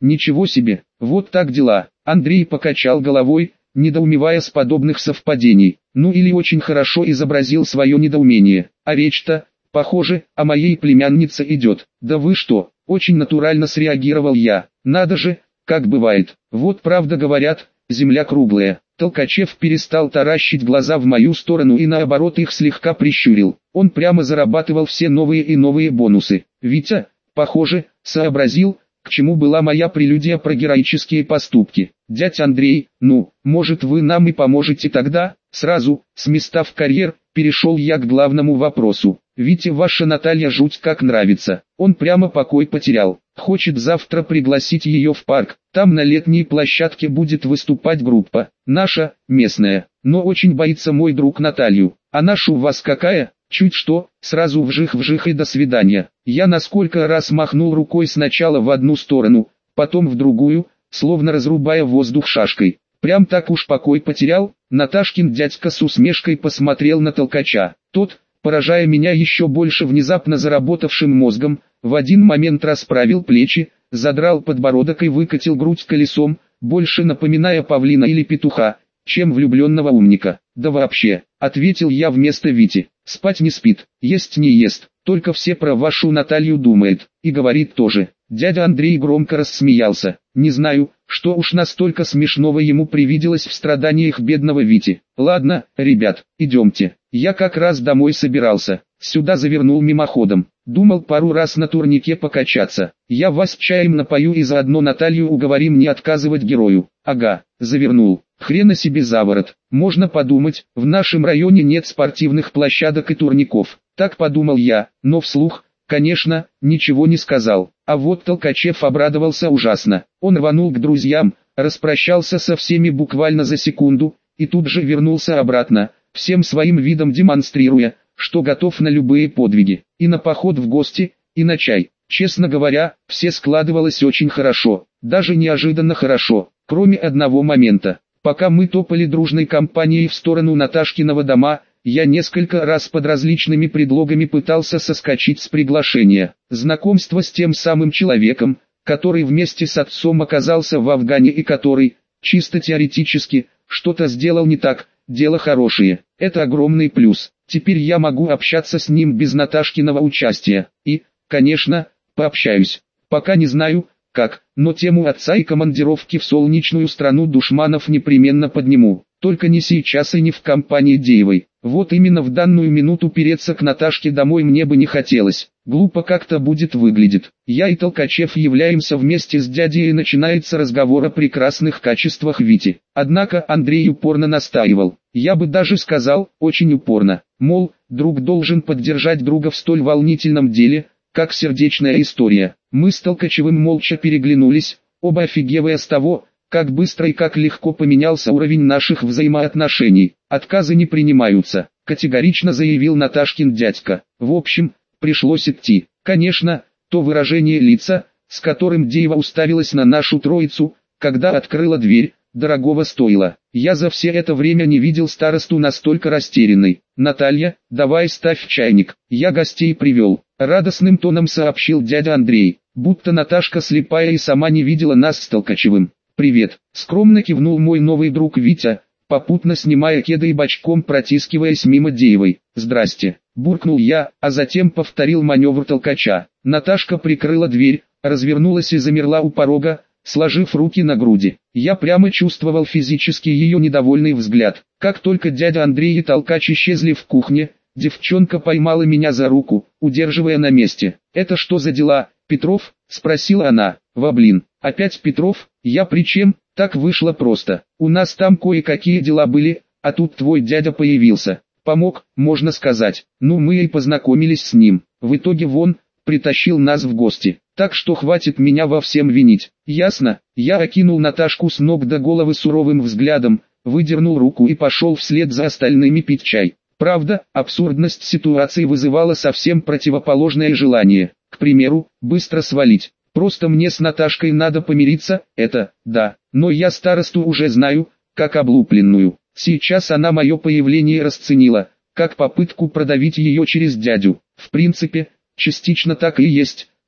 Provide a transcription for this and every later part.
Ничего себе, вот так дела. Андрей покачал головой, недоумевая с подобных совпадений. Ну или очень хорошо изобразил свое недоумение. А речь-то, похоже, о моей племяннице идет. Да вы что, очень натурально среагировал я. Надо же, как бывает. Вот правда говорят, земля круглая. Толкачев перестал таращить глаза в мою сторону и наоборот их слегка прищурил. Он прямо зарабатывал все новые и новые бонусы. Витя, похоже, сообразил, к чему была моя прелюдия про героические поступки. Дядь Андрей, ну, может вы нам и поможете тогда? Сразу, с места в карьер, перешел я к главному вопросу. Вите ваша Наталья жуть как нравится. Он прямо покой потерял. Хочет завтра пригласить ее в парк. Там на летней площадке будет выступать группа. Наша, местная. Но очень боится мой друг Наталью. А наша у вас какая? Чуть что, сразу вжих и до свидания. Я на сколько раз махнул рукой сначала в одну сторону, потом в другую, словно разрубая воздух шашкой. Прям так уж покой потерял. Наташкин дядька с усмешкой посмотрел на Толкача. Тот, поражая меня еще больше внезапно заработавшим мозгом, в один момент расправил плечи, задрал подбородок и выкатил грудь колесом, больше напоминая павлина или петуха, чем влюбленного умника. Да вообще, ответил я вместо Вити, спать не спит, есть не ест, только все про вашу Наталью думает, и говорит тоже. Дядя Андрей громко рассмеялся. Не знаю, что уж настолько смешного ему привиделось в страданиях бедного Вити. Ладно, ребят, идемте. Я как раз домой собирался. Сюда завернул мимоходом. Думал пару раз на турнике покачаться. Я вас чаем напою и заодно Наталью уговорим не отказывать герою. Ага, завернул. Хрена себе заворот. Можно подумать, в нашем районе нет спортивных площадок и турников. Так подумал я, но вслух, конечно, ничего не сказал. А вот Толкачев обрадовался ужасно. Он рванул к друзьям, распрощался со всеми буквально за секунду, и тут же вернулся обратно, всем своим видом демонстрируя, что готов на любые подвиги, и на поход в гости, и на чай. Честно говоря, все складывалось очень хорошо, даже неожиданно хорошо, кроме одного момента. Пока мы топали дружной компанией в сторону Наташкиного дома, я несколько раз под различными предлогами пытался соскочить с приглашения. Знакомство с тем самым человеком, который вместе с отцом оказался в Афгане и который, чисто теоретически, что-то сделал не так, дело хорошее. Это огромный плюс. Теперь я могу общаться с ним без Наташкиного участия. И, конечно, пообщаюсь. Пока не знаю, как, но тему отца и командировки в солнечную страну душманов непременно подниму. Только не сейчас и не в компании Деевой. Вот именно в данную минуту переться к Наташке домой мне бы не хотелось. Глупо как-то будет выглядит. Я и Толкачев являемся вместе с дядей и начинается разговор о прекрасных качествах Вити. Однако Андрей упорно настаивал. Я бы даже сказал, очень упорно. Мол, друг должен поддержать друга в столь волнительном деле, как сердечная история. Мы с Толкачевым молча переглянулись, оба офигевая с того, как быстро и как легко поменялся уровень наших взаимоотношений. Отказы не принимаются, категорично заявил Наташкин дядька. В общем, пришлось идти. Конечно, то выражение лица, с которым Деева уставилась на нашу троицу, когда открыла дверь, дорогого стоило. Я за все это время не видел старосту настолько растерянной. «Наталья, давай ставь чайник, я гостей привел», — радостным тоном сообщил дядя Андрей, будто Наташка слепая и сама не видела нас с Толкачевым. «Привет», — скромно кивнул мой новый друг Витя, попутно снимая кеды и бочком протискиваясь мимо Деевой. «Здрасте», — буркнул я, а затем повторил маневр Толкача. Наташка прикрыла дверь, развернулась и замерла у порога, сложив руки на груди. Я прямо чувствовал физически ее недовольный взгляд. Как только дядя Андрей и Толкач исчезли в кухне, девчонка поймала меня за руку, удерживая на месте. «Это что за дела, Петров?» — спросила она. «Во блин, опять Петров? Я при чем? Так вышло просто. У нас там кое-какие дела были, а тут твой дядя появился. Помог, можно сказать. Ну мы и познакомились с ним. В итоге вон, притащил нас в гости. Так что хватит меня во всем винить. Ясно?» Я окинул Наташку с ног до головы суровым взглядом, выдернул руку и пошел вслед за остальными пить чай. Правда, абсурдность ситуации вызывала совсем противоположное желание. К примеру, быстро свалить. Просто мне с Наташкой надо помириться, это, да. Но я старосту уже знаю, как облупленную. Сейчас она мое появление расценила, как попытку продавить ее через дядю. В принципе, частично так и есть.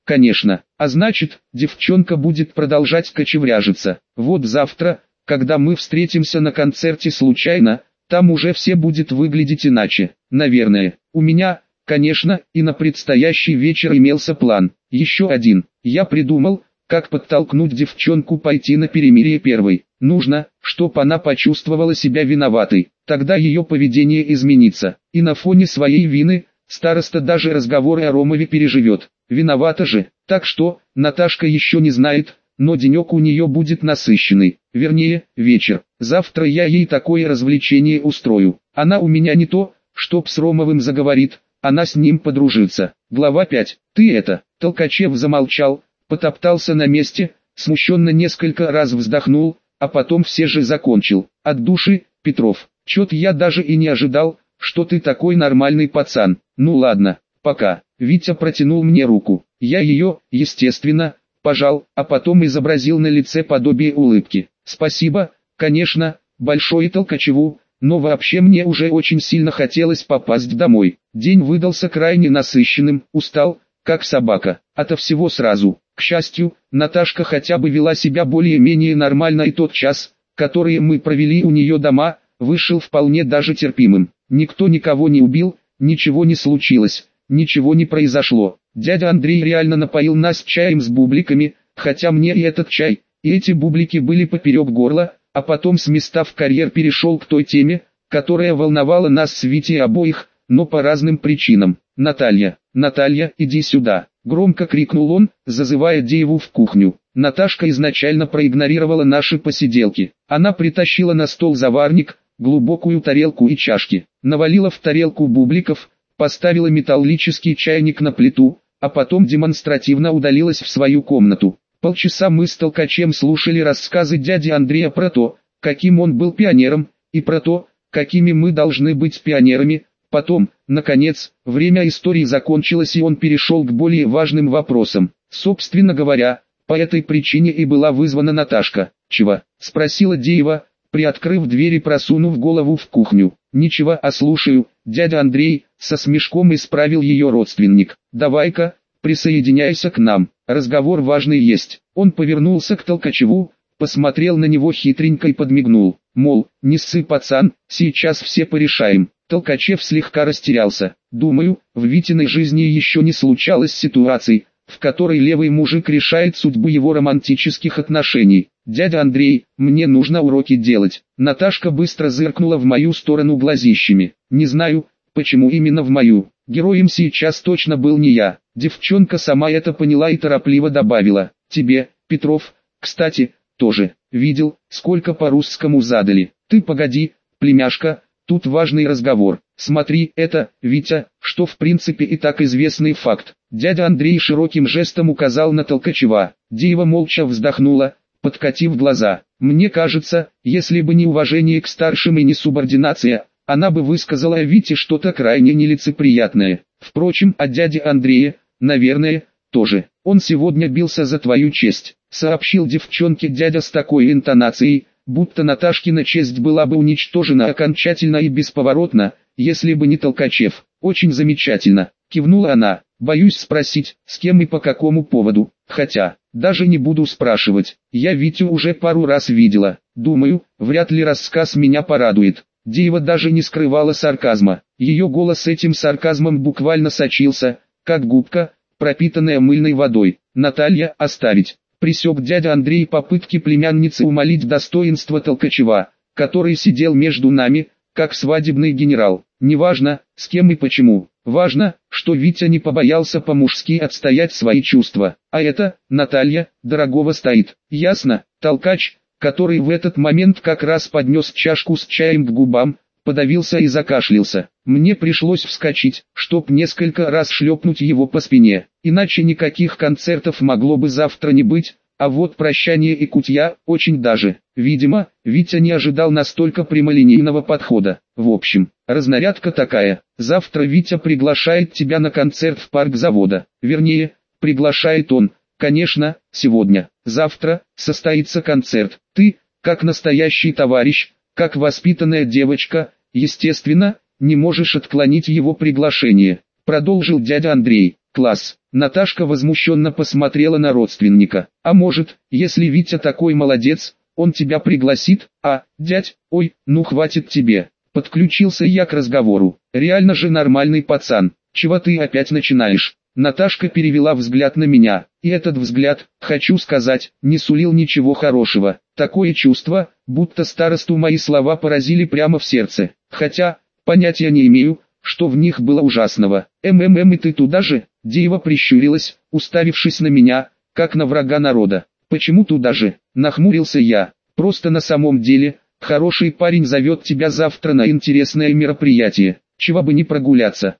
конечно. А значит, девчонка будет продолжать кочевряжиться. Вот завтра, когда мы встретимся на концерте случайно, там уже все будет выглядеть иначе. Наверное, у меня, конечно, и на предстоящий вечер имелся план. Еще один. Я придумал, как подтолкнуть девчонку пойти на перемирие первой. Нужно, чтоб она почувствовала себя виноватой. Тогда ее поведение изменится. И на фоне своей вины, староста даже разговоры о Ромове переживет. Виновата же. Так что, Наташка еще не знает, но денек у нее будет насыщенный. Вернее, вечер. Завтра я ей такое развлечение устрою. Она у меня не то, чтоб с Ромовым заговорит, она с ним подружится. Глава 5. Ты это. Толкачев замолчал, потоптался на месте, смущенно несколько раз вздохнул, а потом все же закончил. От души, Петров, чё-то я даже и не ожидал, что ты такой нормальный пацан. Ну ладно, пока. Витя протянул мне руку. Я ее, естественно, пожал, а потом изобразил на лице подобие улыбки. Спасибо, конечно, большое Толкачеву, но вообще мне уже очень сильно хотелось попасть домой. День выдался крайне насыщенным, устал, как собака, ото всего сразу. К счастью, Наташка хотя бы вела себя более-менее нормально, и тот час, который мы провели у нее дома, вышел вполне даже терпимым. Никто никого не убил, ничего не случилось, ничего не произошло. Дядя Андрей реально напоил нас чаем с бубликами, хотя мне и этот чай, и эти бублики были поперек горла, а потом с места в карьер перешел к той теме, которая волновала нас с Витей обоих, но по разным причинам. «Наталья, Наталья, иди сюда!» — громко крикнул он, зазывая Дееву в кухню. Наташка изначально проигнорировала наши посиделки. Она притащила на стол заварник, глубокую тарелку и чашки, навалила в тарелку бубликов, поставила металлический чайник на плиту, а потом демонстративно удалилась в свою комнату. Полчаса мы с Толкачем слушали рассказы дяди Андрея про то, каким он был пионером, и про то, какими мы должны быть пионерами. Потом, наконец, время истории закончилось, и он перешел к более важным вопросам. Собственно говоря, по этой причине и была вызвана Наташка. «Чего?» — спросила Деева, приоткрыв дверь и просунув голову в кухню. «Ничего, а слушаю, дядя Андрей», — со смешком исправил ее родственник. «Давай-ка, присоединяйся к нам, разговор важный есть». Он повернулся к Толкачеву, посмотрел на него хитренько и подмигнул. Мол, не ссы, пацан, сейчас все порешаем. Толкачев слегка растерялся. Думаю, в Витиной жизни еще не случалось ситуаций, в которой левый мужик решает судьбу его романтических отношений. «Дядя Андрей, мне нужно уроки делать». Наташка быстро зыркнула в мою сторону глазищами. «Не знаю, почему именно в мою. Героем сейчас точно был не я». Девчонка сама это поняла и торопливо добавила. «Тебе, Петров, кстати, тоже. Видел, сколько по-русскому задали. Ты погоди, племяшка, тут важный разговор. Смотри, это, Витя, что в принципе и так известный факт». Дядя Андрей широким жестом указал на Толкачева. Деева молча вздохнула, подкатив глаза. «Мне кажется, если бы не уважение к старшим и не субординация, она бы высказала о Вите что-то крайне нелицеприятное. Впрочем, от дяди Андрея, наверное, тоже. Он сегодня бился за твою честь», — сообщил девчонке дядя с такой интонацией, будто Наташкина честь была бы уничтожена окончательно и бесповоротно, если бы не Толкачев. «Очень замечательно», — кивнула она. «Боюсь спросить, с кем и по какому поводу, хотя, даже не буду спрашивать, я Витю уже пару раз видела, думаю, вряд ли рассказ меня порадует». Деева даже не скрывала сарказма, ее голос этим сарказмом буквально сочился, как губка, пропитанная мыльной водой. «Наталья, оставить», — пресек дядя Андрей попытки племянницы умолить достоинство Толкачева, который сидел между нами, как свадебный генерал. «Неважно, с кем и почему. Важно, что Витя не побоялся по-мужски отстоять свои чувства. А это, Наталья, дорогого стоит. Ясно?» Толкач, который в этот момент как раз поднес чашку с чаем к губам, подавился и закашлялся. Мне пришлось вскочить, чтоб несколько раз шлепнуть его по спине. Иначе никаких концертов могло бы завтра не быть, а вот прощание и кутья очень даже. Видимо, Витя не ожидал настолько прямолинейного подхода. «В общем, разнарядка такая. Завтра Витя приглашает тебя на концерт в парк завода. Вернее, приглашает он, конечно, сегодня. Завтра состоится концерт. Ты, как настоящий товарищ, как воспитанная девочка, естественно, не можешь отклонить его приглашение», — продолжил дядя Андрей. Класс. Наташка возмущенно посмотрела на родственника. А может, если Витя такой молодец, он тебя пригласит? А, дядь, ой, ну хватит тебе. Подключился я к разговору. Реально же нормальный пацан. Чего ты опять начинаешь? Наташка перевела взгляд на меня, и этот взгляд, хочу сказать, не сулил ничего хорошего. Такое чувство, будто старосту мои слова поразили прямо в сердце. Хотя, понятия не имею, что в них было ужасного. И ты туда же? Деева прищурилась, уставившись на меня, как на врага народа. Почему туда же? Нахмурился я. Просто на самом деле, хороший парень зовет тебя завтра на интересное мероприятие. Чего бы не прогуляться.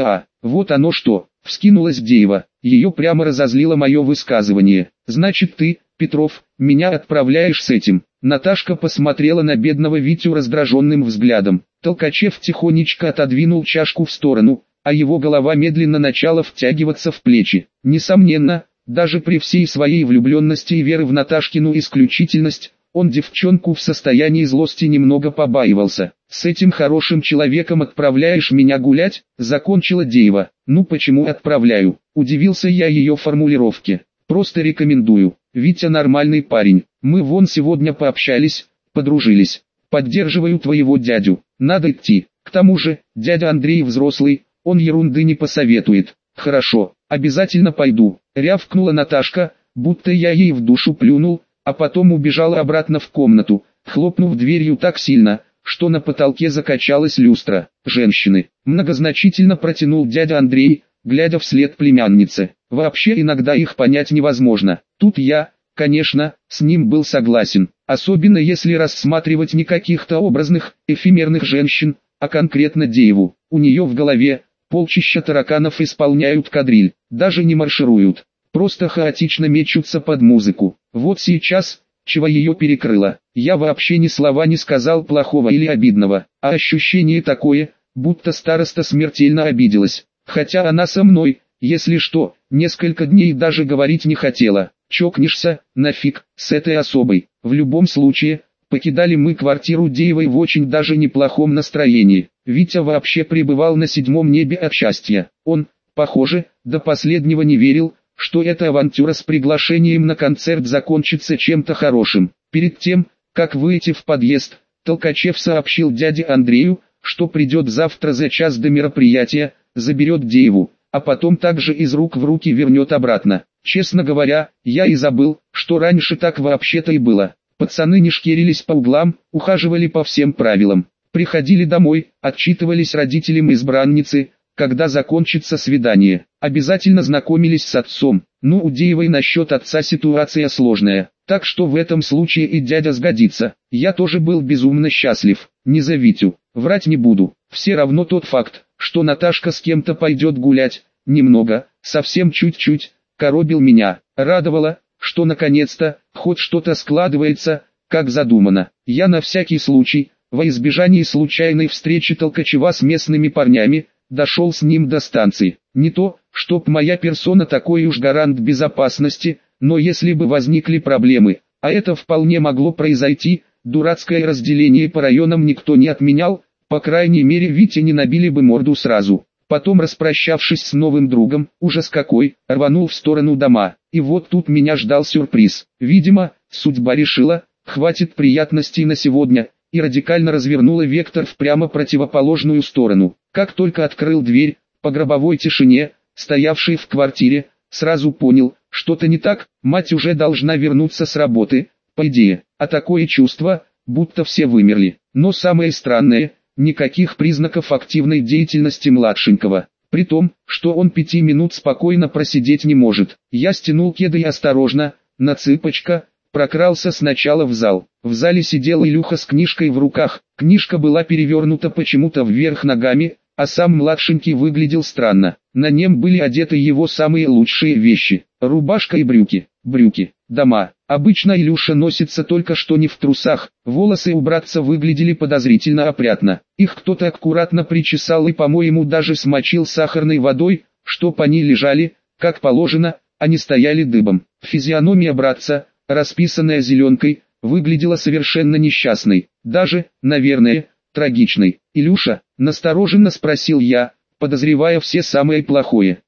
Вот оно что. Вскинулась Деева. Ее прямо разозлило мое высказывание. Значит ты, Петров, меня отправляешь с этим. Наташка посмотрела на бедного Витю раздраженным взглядом. Толкачев тихонечко отодвинул чашку в сторону, а его голова медленно начала втягиваться в плечи. Несомненно, даже при всей своей влюбленности и веры в Наташкину исключительность, он девчонку в состоянии злости немного побаивался. «С этим хорошим человеком отправляешь меня гулять?» – закончила Деева. «Ну почему отправляю?» – удивился я ее формулировке. «Просто рекомендую. Витя нормальный парень. Мы вон сегодня пообщались, подружились. Поддерживаю твоего дядю. Надо идти. К тому же, дядя Андрей взрослый, он ерунды не посоветует». «Хорошо, обязательно пойду», – рявкнула Наташка, будто я ей в душу плюнул, а потом убежала обратно в комнату, хлопнув дверью так сильно, что на потолке закачалась люстра. «Женщины», – многозначительно протянул дядя Андрей, глядя вслед племяннице. «Вообще иногда их понять невозможно». Тут я, конечно, с ним был согласен, особенно если рассматривать не каких-то образных, эфемерных женщин, а конкретно Дееву. У нее в голове полчища тараканов исполняют кадриль, даже не маршируют, просто хаотично мечутся под музыку. Вот сейчас, чего ее перекрыло, я вообще ни слова не сказал плохого или обидного, а ощущение такое, будто староста смертельно обиделась, хотя она со мной, если что, несколько дней даже говорить не хотела. Чокнешься, нафиг, с этой особой. В любом случае, покидали мы квартиру Деевой в очень даже неплохом настроении. Витя вообще пребывал на седьмом небе от счастья. Он, похоже, до последнего не верил, что эта авантюра с приглашением на концерт закончится чем-то хорошим. Перед тем, как выйти в подъезд, Толкачев сообщил дяде Андрею, что придет завтра за час до мероприятия, заберет Дееву, а потом также из рук в руки вернет обратно. Честно говоря, я и забыл, что раньше так вообще-то и было. Пацаны не шкерились по углам, ухаживали по всем правилам. Приходили домой, отчитывались родителям избранницы, когда закончится свидание. Обязательно знакомились с отцом. Ну, у Деевой насчет отца ситуация сложная, так что в этом случае и дядя сгодится. Я тоже был безумно счастлив, не за Витю, врать не буду. Все равно тот факт, что Наташка с кем-то пойдет гулять, немного, совсем чуть-чуть, коробил меня. Радовало, что наконец-то, хоть что-то складывается, как задумано. Я на всякий случай, во избежание случайной встречи Толкачева с местными парнями, дошел с ним до станции. Не то, чтоб моя персона такой уж гарант безопасности, но если бы возникли проблемы, а это вполне могло произойти, дурацкое разделение по районам никто не отменял, по крайней мере Вите не набили бы морду сразу. Потом, распрощавшись с новым другом, ужас какой, рванул в сторону дома. И вот тут меня ждал сюрприз. Видимо, судьба решила, хватит приятностей на сегодня, и радикально развернула вектор в прямо противоположную сторону. Как только открыл дверь, по гробовой тишине, стоявшей в квартире, сразу понял, что-то не так, мать уже должна вернуться с работы, по идее. А такое чувство, будто все вымерли. Но самое странное, никаких признаков активной деятельности младшенького. При том, что он 5 минут спокойно просидеть не может. Я стянул кеды и осторожно, на цыпочках, прокрался сначала в зал. В зале сидел Илюха с книжкой в руках. Книжка была перевернута почему-то вверх ногами, а сам младшенький выглядел странно. На нем были одеты его самые лучшие вещи. Рубашка и брюки. Дома. Обычно Илюша носится только что не в трусах. Волосы у братца выглядели подозрительно опрятно. Их кто-то аккуратно причесал и, по-моему, даже смочил сахарной водой, чтоб они лежали, как положено, а не стояли дыбом. Физиономия братца, расписанная зеленкой, выглядела совершенно несчастной. Даже, наверное, трагичной. «Илюша?» – настороженно спросил я, подозревая все самое плохое.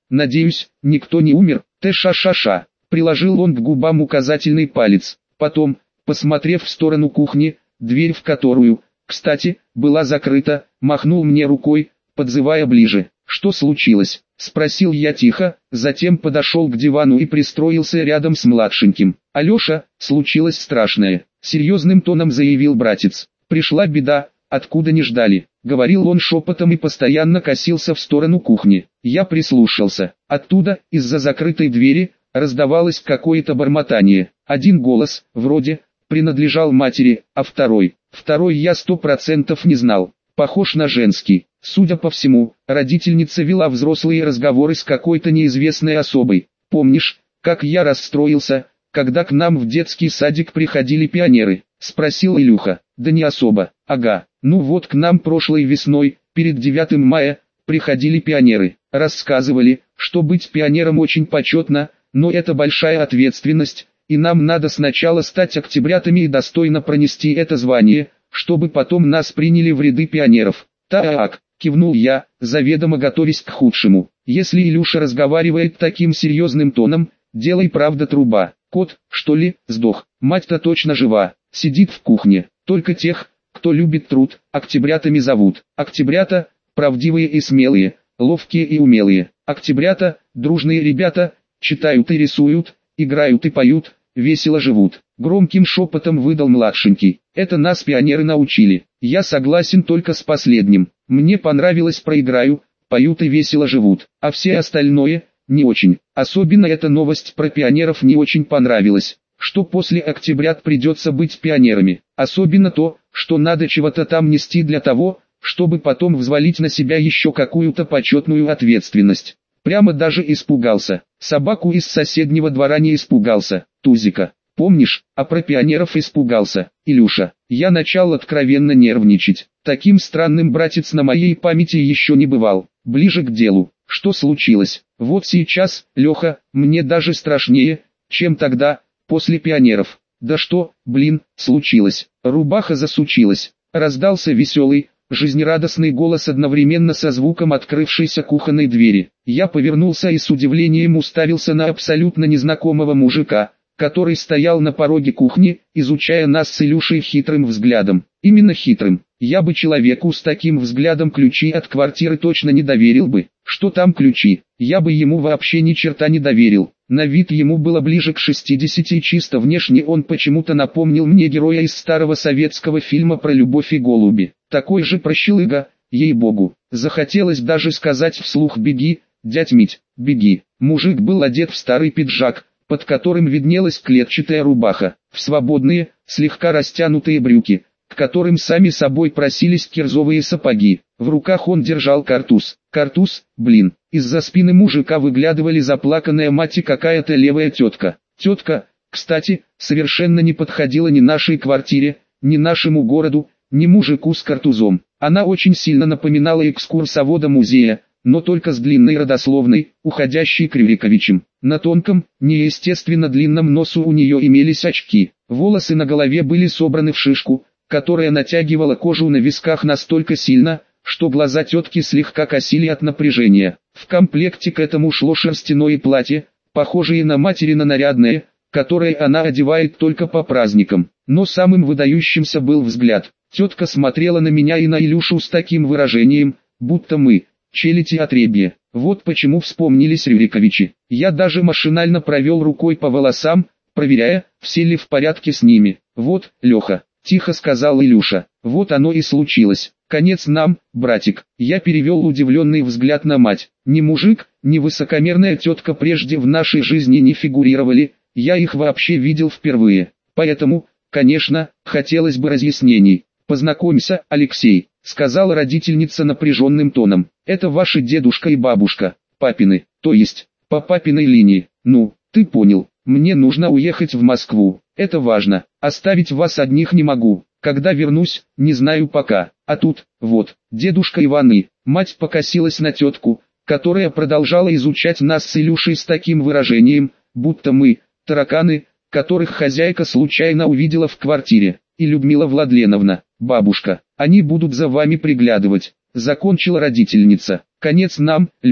Надеюсь, никто не умер, ша-ша-ша. Приложил он к губам указательный палец. Потом, посмотрев в сторону кухни, дверь в которую, кстати, была закрыта, махнул мне рукой, подзывая ближе. «Что случилось?» – спросил я тихо, затем подошел к дивану и пристроился рядом с младшеньким. «Алеша, случилось страшное», – серьезным тоном заявил братец. «Пришла беда, откуда не ждали», – говорил он шепотом и постоянно косился в сторону кухни. Я прислушался. Оттуда, из-за закрытой двери, раздавалось какое-то бормотание. Один голос, вроде, принадлежал матери, а второй я 100% не знал. Похож на женский. Судя по всему, родительница вела взрослые разговоры с какой-то неизвестной особой. «Помнишь, как я расстроился, когда к нам в детский садик приходили пионеры?» – спросил Илюха. «Да не особо. Ага. Ну вот к нам прошлой весной, перед 9 мая, приходили пионеры. Рассказывали, что быть пионером очень почетно, но это большая ответственность, и нам надо сначала стать октябрятами и достойно пронести это звание, чтобы потом нас приняли в ряды пионеров». «Так», — кивнул я, заведомо готовясь к худшему. «Если Илюша разговаривает таким серьезным тоном, дело и правда труба. Кот, что ли, сдох? Мать-то точно жива, сидит в кухне. Только тех, кто любит труд, октябрятами зовут. Октябрята — правдивые и смелые, ловкие и умелые. Октябрята — дружные ребята, читают и рисуют, играют и поют, весело живут». Громким шепотом выдал младшенький. «Это нас пионеры научили. Я согласен только с последним. Мне понравилось про играю, поют и весело живут, а все остальное – не очень. Особенно эта новость про пионеров не очень понравилась, что после октябрят придется быть пионерами. Особенно то, что надо чего-то там нести для того, чтобы потом взвалить на себя еще какую-то почетную ответственность». Прямо даже испугался. Собаку из соседнего двора не испугался, Тузика. Помнишь, а про пионеров испугался, Илюша. Я начал откровенно нервничать. Таким странным братец на моей памяти еще не бывал. Ближе к делу. Что случилось? Вот сейчас, Леха, мне даже страшнее, чем тогда, после пионеров. Да что, блин, случилось? Рубаха засучилась. Раздался веселый, жизнерадостный голос одновременно со звуком открывшейся кухонной двери. Я повернулся и с удивлением уставился на абсолютно незнакомого мужика, который стоял на пороге кухни, изучая нас с Илюшей хитрым взглядом. Именно хитрым. Я бы человеку с таким взглядом ключи от квартиры точно не доверил бы. Что там ключи? Я бы ему вообще ни черта не доверил. На вид ему было ближе к 60 и чисто внешне он почему-то напомнил мне героя из старого советского фильма про любовь и голуби. Такой же прощелыга, ей-богу. Захотелось даже сказать вслух: «Беги, дядь Мить, беги». Мужик был одет в старый пиджак, под которым виднелась клетчатая рубаха, в свободные, слегка растянутые брюки, к которым сами собой просились кирзовые сапоги. В руках он держал картуз. Картуз, блин. Из-за спины мужика выглядывали заплаканная мать и какая-то левая тетка. Тетка, кстати, совершенно не подходила ни нашей квартире, ни нашему городу, ни мужику с картузом. Она очень сильно напоминала экскурсовода музея, но только с длинной родословной, уходящей к Рюриковичам. На тонком, неестественно длинном носу у нее имелись очки. Волосы на голове были собраны в шишку, которая натягивала кожу на висках настолько сильно, что глаза тетки слегка косили от напряжения. В комплекте к этому шло шерстяное платье, похожее на материно нарядное, которое она одевает только по праздникам. Но самым выдающимся был взгляд. Тетка смотрела на меня и на Илюшу с таким выражением, будто мы – челядь и отребье. Вот почему вспомнились Рюриковичи. Я даже машинально провел рукой по волосам, проверяя, все ли в порядке с ними. «Вот, Леха», – тихо сказал Илюша, – «вот оно и случилось. Конец нам, братик». Я перевел удивленный взгляд на мать. Ни мужик, ни высокомерная тетка прежде в нашей жизни не фигурировали, я их вообще видел впервые. Поэтому, конечно, хотелось бы разъяснений. «Познакомься, Алексей», — сказала родительница напряженным тоном. «Это ваши дедушка и бабушка, папины, то есть, по папиной линии. Ну, ты понял, мне нужно уехать в Москву, это важно, оставить вас одних не могу. Когда вернусь, не знаю пока. А тут, вот, дедушка Иван и...» Мать покосилась на тетку, которая продолжала изучать нас с Илюшей с таким выражением, будто мы, тараканы, которых хозяйка случайно увидела в квартире. «И Людмила Владленовна, бабушка, они будут за вами приглядывать», — закончила родительница. «Конец нам, Леха».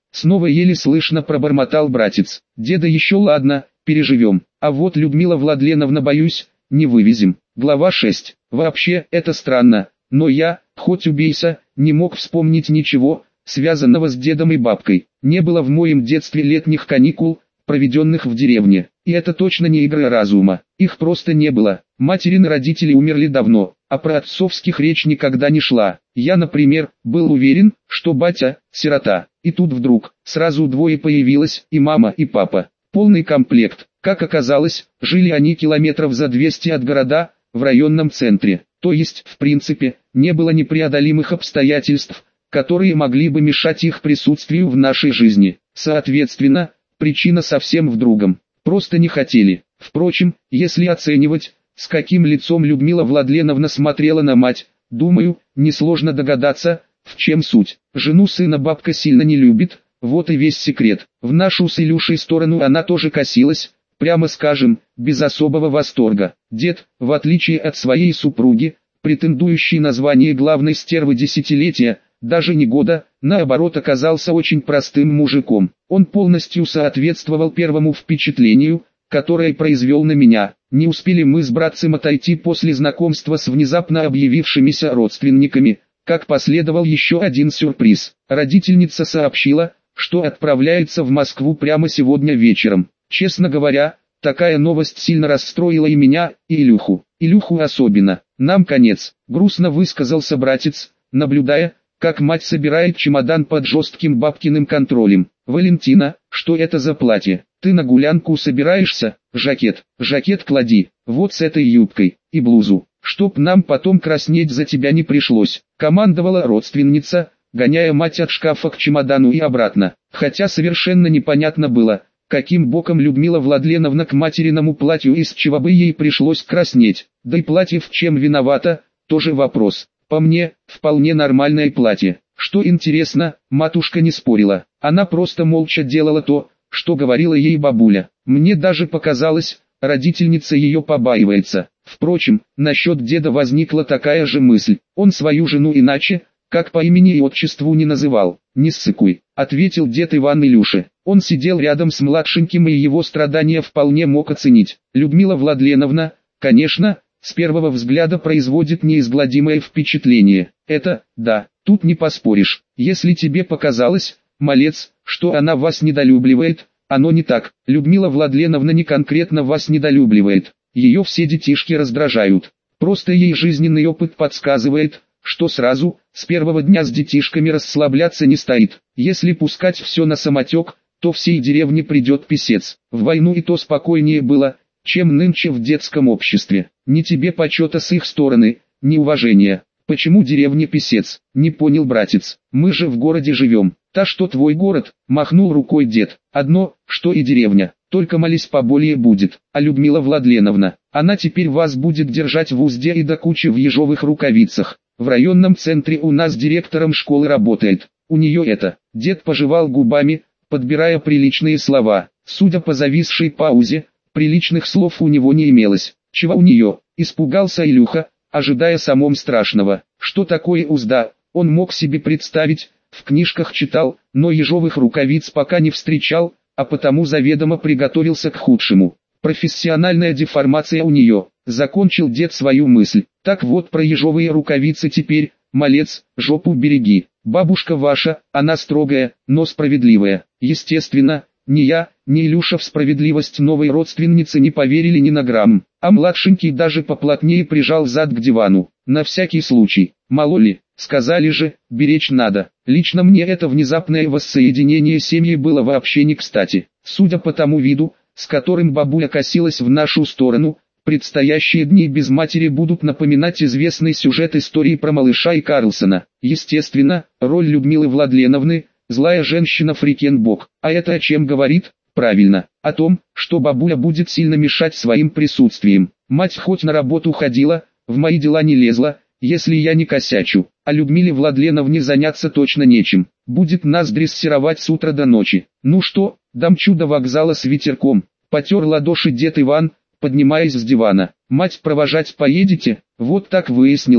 Снова еле слышно пробормотал братец. Деда еще ладно, переживем. А вот Людмила Владленовна, боюсь, не вывезем. Глава 6. Вообще, это странно, но я, хоть убейся, не мог вспомнить ничего, связанного с дедом и бабкой. Не было в моем детстве летних каникул, проведенных в деревне. И это точно не игры разума. Их просто не было. Материны родители умерли давно, а про отцовских речь никогда не шла. Я, например, был уверен, что батя – сирота. И тут вдруг, сразу двое появилось, и мама, и папа. Полный комплект. Как оказалось, жили они километров за 200 от города, в районном центре. То есть, в принципе, не было непреодолимых обстоятельств, которые могли бы мешать их присутствию в нашей жизни. Соответственно, причина совсем в другом. Просто не хотели. Впрочем, если оценивать, с каким лицом Людмила Владленовна смотрела на мать, думаю, несложно догадаться, в чем суть. Жену сына бабка сильно не любит, вот и весь секрет. В нашу с Илюшей сторону она тоже косилась, прямо скажем, без особого восторга. Дед, в отличие от своей супруги, претендующей на звание главной стервы десятилетия, даже не года, наоборот, оказался очень простым мужиком. Он полностью соответствовал первому впечатлению, которое произвел на меня. Не успели мы с братцем отойти после знакомства с внезапно объявившимися родственниками, как последовал еще один сюрприз. Родительница сообщила, что отправляется в Москву прямо сегодня вечером. Честно говоря, такая новость сильно расстроила и меня, и Илюху. Илюху особенно. Нам конец, грустно высказался братец, наблюдая, как мать собирает чемодан под жестким бабкиным контролем. «Валентина, что это за платье? Ты на гулянку собираешься? Жакет клади, вот с этой юбкой, и блузу, чтоб нам потом краснеть за тебя не пришлось», командовала родственница, гоняя мать от шкафа к чемодану и обратно. Хотя совершенно непонятно было, каким боком Людмила Владленовна к материному платью, из чего бы ей пришлось краснеть. Да и платье в чем виновато, тоже вопрос. По мне, вполне нормальное платье. Что интересно, матушка не спорила. Она просто молча делала то, что говорила ей бабуля. Мне даже показалось, родительница ее побаивается. Впрочем, насчет деда возникла такая же мысль. Он свою жену иначе, как по имени и отчеству, не называл. «Не ссыкуй», — ответил дед Иван Илюше. Он сидел рядом с младшеньким и его страдания вполне мог оценить. Людмила Владленовна, конечно, с первого взгляда производит неизгладимое впечатление. Это, да, тут не поспоришь. Если тебе показалось, малец, что она вас недолюбливает, оно не так. Людмила Владленовна не конкретно вас недолюбливает. Ее все детишки раздражают. Просто ей жизненный опыт подсказывает, что сразу, с первого дня с детишками расслабляться не стоит. Если пускать все на самотек, то всей деревне придет писец. В войну и то спокойнее было, чем нынче в детском обществе. Ни тебе почета с их стороны, ни уважения. Почему деревне писец? Не понял братец. Мы же в городе живем. Та что твой город, махнул рукой дед. Одно, что и деревня. Только молись поболее будет. А Людмила Владленовна, она теперь вас будет держать в узде и до кучи в ежовых рукавицах. В районном центре у нас директором школы работает. У нее это. Дед пожевал губами, подбирая приличные слова. Судя по зависшей паузе, приличных слов у него не имелось. Чего у нее? Испугался Илюха, ожидая самым страшного. Что такое узда, он мог себе представить, в книжках читал, но ежовых рукавиц пока не встречал, а потому заведомо приготовился к худшему. Профессиональная деформация у нее. Закончил дед свою мысль. Так вот, про ежовые рукавицы теперь, малец, жопу береги. Бабушка ваша, она строгая, но справедливая. Естественно, ни я, ни Илюша в справедливость новой родственницы не поверили ни на грамм, а младшенький даже поплотнее прижал зад к дивану. На всякий случай, мало ли, сказали же, беречь надо. Лично мне это внезапное воссоединение семьи было вообще не кстати. Судя по тому виду, с которым бабуля косилась в нашу сторону, предстоящие дни без матери будут напоминать известный сюжет истории про малыша и Карлсона. Естественно, роль Людмилы Владленовны – злая женщина Фрикенбок. А это о чем говорит? Правильно, о том, что бабуля будет сильно мешать своим присутствием. Мать хоть на работу ходила, в мои дела не лезла, если я не косячу. А Людмиле Владленовне заняться точно нечем. Будет нас дрессировать с утра до ночи. Ну что, домчу до вокзала с ветерком. Потер ладоши дед Иван, поднимаясь с дивана. Мать провожать поедете? Вот так выяснилось,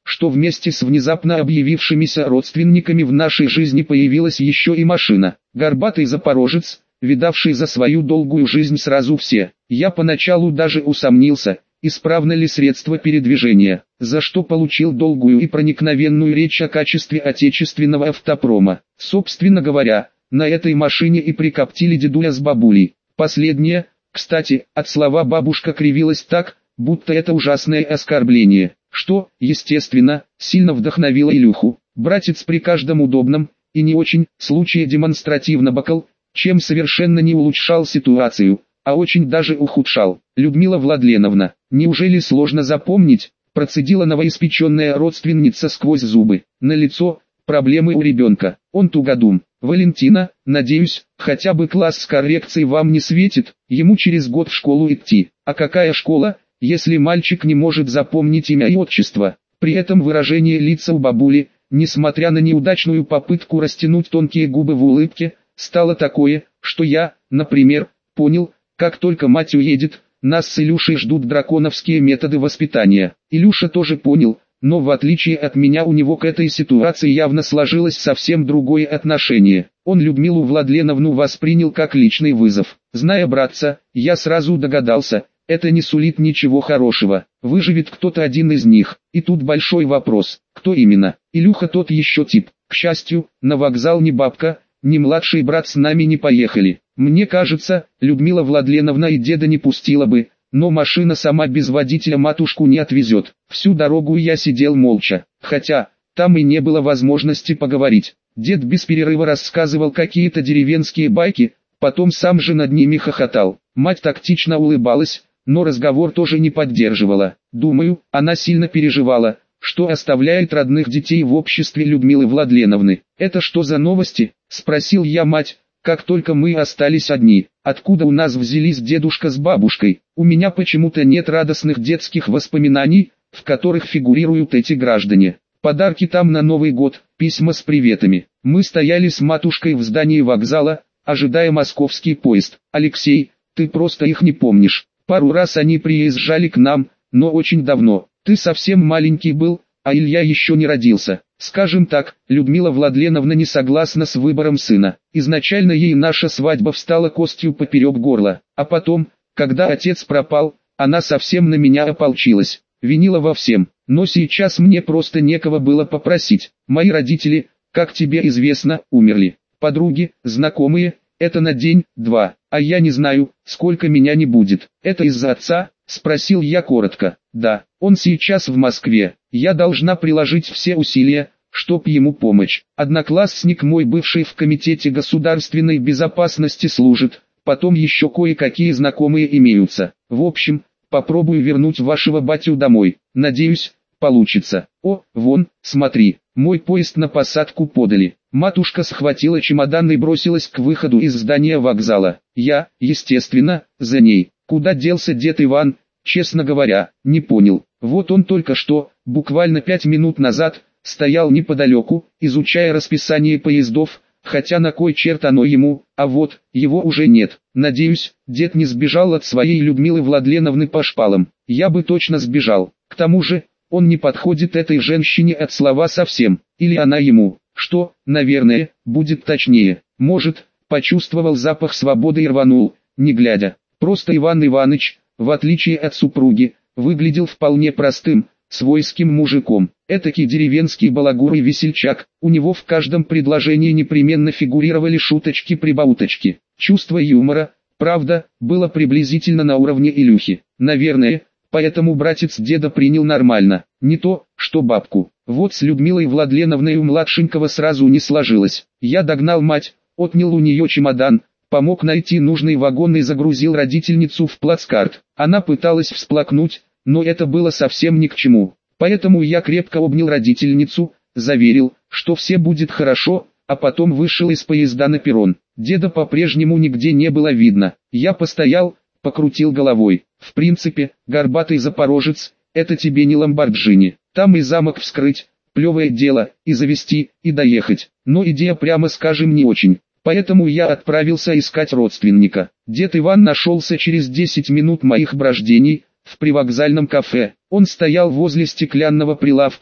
что вместе с внезапно объявившимися родственниками в нашей жизни появилась еще и машина. Горбатый запорожец, видавший за свою долгую жизнь сразу все. Я поначалу даже усомнился, исправно ли средство передвижения, за что получил долгую и проникновенную речь о качестве отечественного автопрома. Собственно говоря, на этой машине и прикоптили дедуля с бабулей. Последняя, кстати, от слова «бабушка» кривилась так, будто это ужасное оскорбление, что, естественно, сильно вдохновило Илюху. Братец при каждом удобном, и не очень, случае демонстративно бокал, чем совершенно не улучшал ситуацию, а очень даже ухудшал. Людмила Владленовна, неужели сложно запомнить, процедила новоиспеченная родственница сквозь зубы. На лицо проблемы у ребенка, он тугодум. Валентина, надеюсь, хотя бы класс с коррекцией вам не светит, ему через год в школу идти. А какая школа, если мальчик не может запомнить имя и отчество? При этом выражение лица у бабули, несмотря на неудачную попытку растянуть тонкие губы в улыбке, стало такое, что я, например, понял, как только мать уедет, нас с Илюшей ждут драконовские методы воспитания. Илюша тоже понял, но в отличие от меня у него к этой ситуации явно сложилось совсем другое отношение. Он Людмилу Владленовну воспринял как личный вызов. Зная братца, я сразу догадался, это не сулит ничего хорошего. Выживет кто-то один из них. И тут большой вопрос, кто именно? Илюха тот еще тип. К счастью, на вокзал ни бабка, ни младший брат с нами не поехали. Мне кажется, Людмила Владленовна и деда не пустила бы, но машина сама без водителя матушку не отвезет. Всю дорогу я сидел молча, хотя, там и не было возможности поговорить. Дед без перерыва рассказывал какие-то деревенские байки, потом сам же над ними хохотал. Мать тактично улыбалась, но разговор тоже не поддерживала. Думаю, она сильно переживала, что оставляет родных детей в обществе Людмилы Владленовны. «Это что за новости?» – спросил я мать, как только мы остались одни. «Откуда у нас взялись дедушка с бабушкой? У меня почему-то нет радостных детских воспоминаний, в которых фигурируют эти граждане. Подарки там на Новый год, письма с приветами. Мы стояли с матушкой в здании вокзала, ожидая московский поезд. Алексей, ты просто их не помнишь. Пару раз они приезжали к нам, но очень давно. Ты совсем маленький был, а Илья еще не родился». Скажем так, Людмила Владленовна не согласна с выбором сына. Изначально ей наша свадьба встала костью поперек горла, а потом, когда отец пропал, она совсем на меня ополчилась, винила во всем. Но сейчас мне просто некого было попросить. Мои родители, как тебе известно, умерли. Подруги, знакомые, это на день-два, а я не знаю, сколько меня не будет. Это из-за отца? Спросил я коротко. Да, он сейчас в Москве. Я должна приложить все усилия, чтоб ему помочь. Одноклассник мой бывший в Комитете государственной безопасности служит, потом еще кое-какие знакомые имеются. В общем, попробую вернуть вашего батю домой. Надеюсь, получится. О, вон, смотри, мой поезд на посадку подали. Матушка схватила чемодан и бросилась к выходу из здания вокзала. Я, естественно, за ней. Куда делся дед Иван, честно говоря, не понял. Вот он только что, буквально 5 минут назад, стоял неподалеку, изучая расписание поездов, хотя на кой черт оно ему, а вот, его уже нет. Надеюсь, дед не сбежал от своей Людмилы Владленовны по шпалам. Я бы точно сбежал. К тому же, он не подходит этой женщине от слова совсем, или она ему, что, наверное, будет точнее. Может, почувствовал запах свободы и рванул, не глядя. Просто Иван Иваныч, в отличие от супруги, выглядел вполне простым, свойским мужиком. Этакий деревенский балагур и весельчак, у него в каждом предложении непременно фигурировали шуточки-прибауточки. Чувство юмора, правда, было приблизительно на уровне Илюхи. Наверное, поэтому братец деда принял нормально, не то, что бабку. Вот с Людмилой Владленовной у младшенького сразу не сложилось. Я догнал мать, отнял у нее чемодан, помог найти нужный вагон и загрузил родительницу в плацкарт. Она пыталась всплакнуть, но это было совсем ни к чему. Поэтому я крепко обнял родительницу, заверил, что все будет хорошо, а потом вышел из поезда на перрон. Деда по-прежнему нигде не было видно. Я постоял, покрутил головой. В принципе, горбатый запорожец, это тебе не Ламборджини. Там и замок вскрыть, плевое дело, и завести, и доехать. Но идея, прямо скажем, не очень. Поэтому я отправился искать родственника. Дед Иван нашелся через 10 минут моих брождений, в привокзальном кафе. Он стоял возле стеклянного прилавка,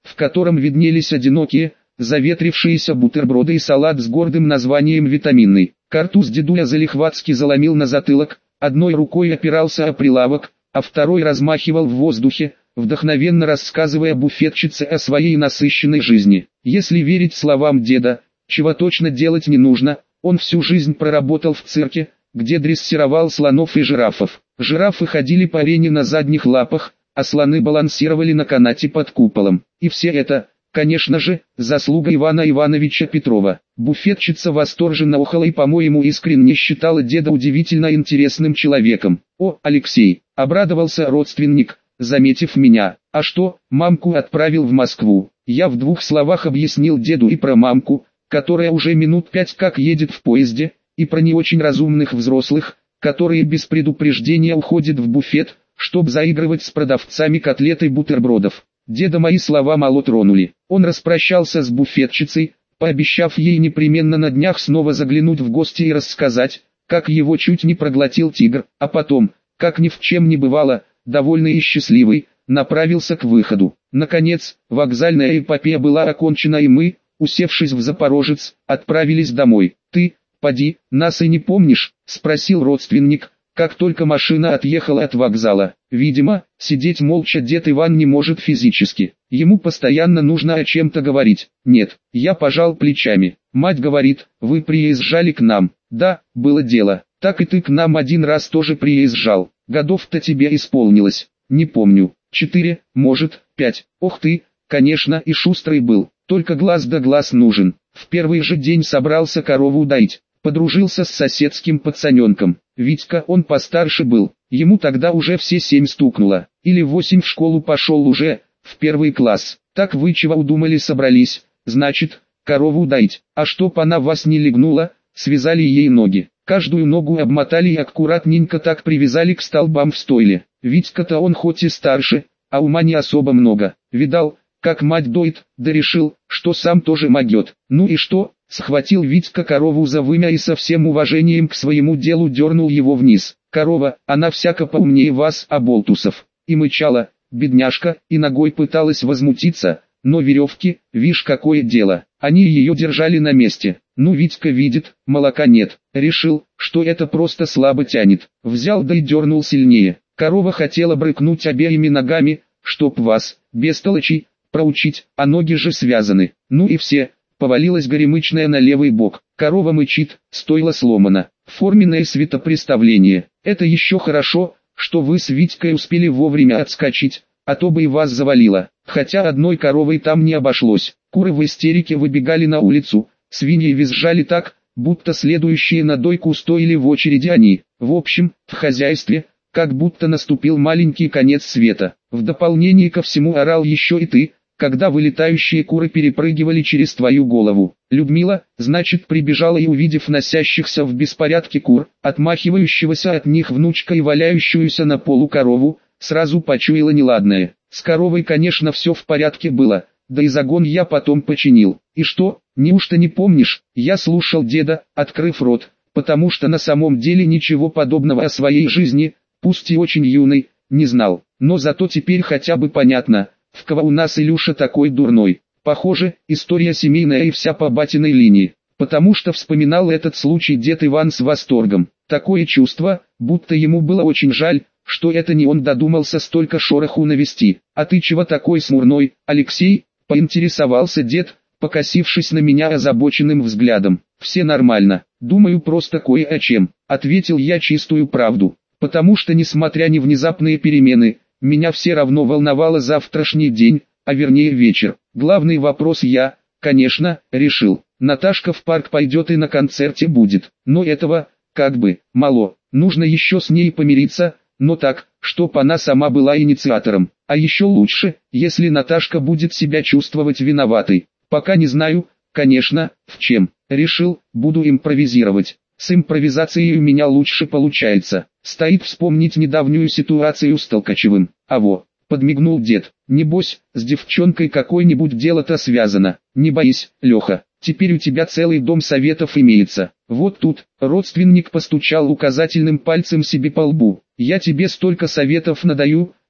в котором виднелись одинокие, заветрившиеся бутерброды и салат с гордым названием «витаминный». Картуз дедуля залихватски заломил на затылок, одной рукой опирался о прилавок, а второй размахивал в воздухе, вдохновенно рассказывая буфетчице о своей насыщенной жизни. Если верить словам деда, чего точно делать не нужно, он всю жизнь проработал в цирке, где дрессировал слонов и жирафов. Жирафы ходили по арене на задних лапах, а слоны балансировали на канате под куполом. И все это, конечно же, заслуга Ивана Ивановича Петрова. Буфетчица восторженно охала и, по-моему, искренне считала деда удивительно интересным человеком. «О, Алексей!» — обрадовался родственник, заметив меня. «А что, мамку отправил в Москву?» Я в двух словах объяснил деду и про мамку, которая уже минут 5 как едет в поезде, и про не очень разумных взрослых, которые без предупреждения уходят в буфет, чтобы заигрывать с продавцами котлет и бутербродов. Деда мои слова мало тронули. Он распрощался с буфетчицей, пообещав ей непременно на днях снова заглянуть в гости и рассказать, как его чуть не проглотил тигр, а потом, как ни в чем не бывало, довольный и счастливый, направился к выходу. Наконец, вокзальная эпопея была окончена, и мы, усевшись в Запорожец, отправились домой. «Ты, поди, нас и не помнишь?» — спросил родственник, как только машина отъехала от вокзала. Видимо, сидеть молча дед Иван не может физически. Ему постоянно нужно о чем-то говорить. «Нет», — я пожал плечами. Мать говорит: «Вы приезжали к нам». «Да, было дело. Так и ты к нам один раз тоже приезжал. Годов-то тебе исполнилось?» «Не помню. 4, может, 5. Ох ты, конечно, и шустрый был. Только глаз да глаз нужен. В первый же день собрался корову доить. Подружился с соседским пацаненком. Витька, он постарше был. Ему тогда уже все 7 стукнуло. Или 8, в школу пошел уже, в 1 класс. Так вы чего удумали собрались? Значит, корову доить. А чтоб она вас не легнула, связали ей ноги. Каждую ногу обмотали и аккуратненько так привязали к столбам в стойле. Витька-то он хоть и старше, а ума не особо много. Видал, как мать доит, да решил, что сам тоже могет. Ну и что? Схватил Витька корову за вымя и со всем уважением к своему делу дернул его вниз. Корова, она всяко поумнее вас, оболтусов. И мычала, бедняжка, и ногой пыталась возмутиться, но веревки, вишь какое дело, они ее держали на месте. Ну Витька видит, молока нет, решил, что это просто слабо тянет. Взял да и дернул сильнее. Корова хотела брыкнуть обеими ногами, чтоб вас, бестолочи, проучить, а ноги же связаны. Ну и все. Повалилась горемычная на левый бок. Корова мычит, стойло сломано. Форменное светопреставление. Это еще хорошо, что вы с Витькой успели вовремя отскочить, а то бы и вас завалило. Хотя одной коровой там не обошлось. Куры в истерике выбегали на улицу, свиньи визжали так, будто следующие на дойку стояли в очереди они. В общем, в хозяйстве, как будто наступил маленький конец света. В дополнение ко всему орал еще и ты, когда вылетающие куры перепрыгивали через твою голову. Людмила, значит, прибежала и, увидев носящихся в беспорядке кур, отмахивающегося от них внучка и валяющуюся на полу корову, сразу почуяла неладное. С коровой, конечно, все в порядке было, да и загон я потом починил. И что, неужто не помнишь? Я слушал деда, открыв рот, потому что на самом деле ничего подобного о своей жизни, пусть и очень юной, не знал. Но зато теперь хотя бы понятно, в кого у нас Илюша такой дурной. Похоже, история семейная и вся по батиной линии. Потому что вспоминал этот случай дед Иван с восторгом. Такое чувство, будто ему было очень жаль, что это не он додумался столько шороху навести. «А ты чего такой смурной, Алексей?» — поинтересовался дед, покосившись на меня озабоченным взглядом. «Все нормально. Думаю просто кое о чем», — ответил я чистую правду. Потому что, несмотря на внезапные перемены, меня все равно волновало завтрашний день, а вернее вечер. Главный вопрос я, конечно, решил. Наташка в парк пойдет и на концерте будет. Но этого, как бы, мало. Нужно еще с ней помириться, но так, чтоб она сама была инициатором. А еще лучше, если Наташка будет себя чувствовать виноватой. Пока не знаю, конечно, в чем. Решил, буду импровизировать. С импровизацией у меня лучше получается. Стоит вспомнить недавнюю ситуацию с Толкачевым. «Аво», — подмигнул дед, — «небось, с девчонкой какое-нибудь дело-то связано. Не боись, Леха, теперь у тебя целый дом советов имеется». Вот тут, родственник постучал указательным пальцем себе по лбу. «Я тебе столько советов надаю,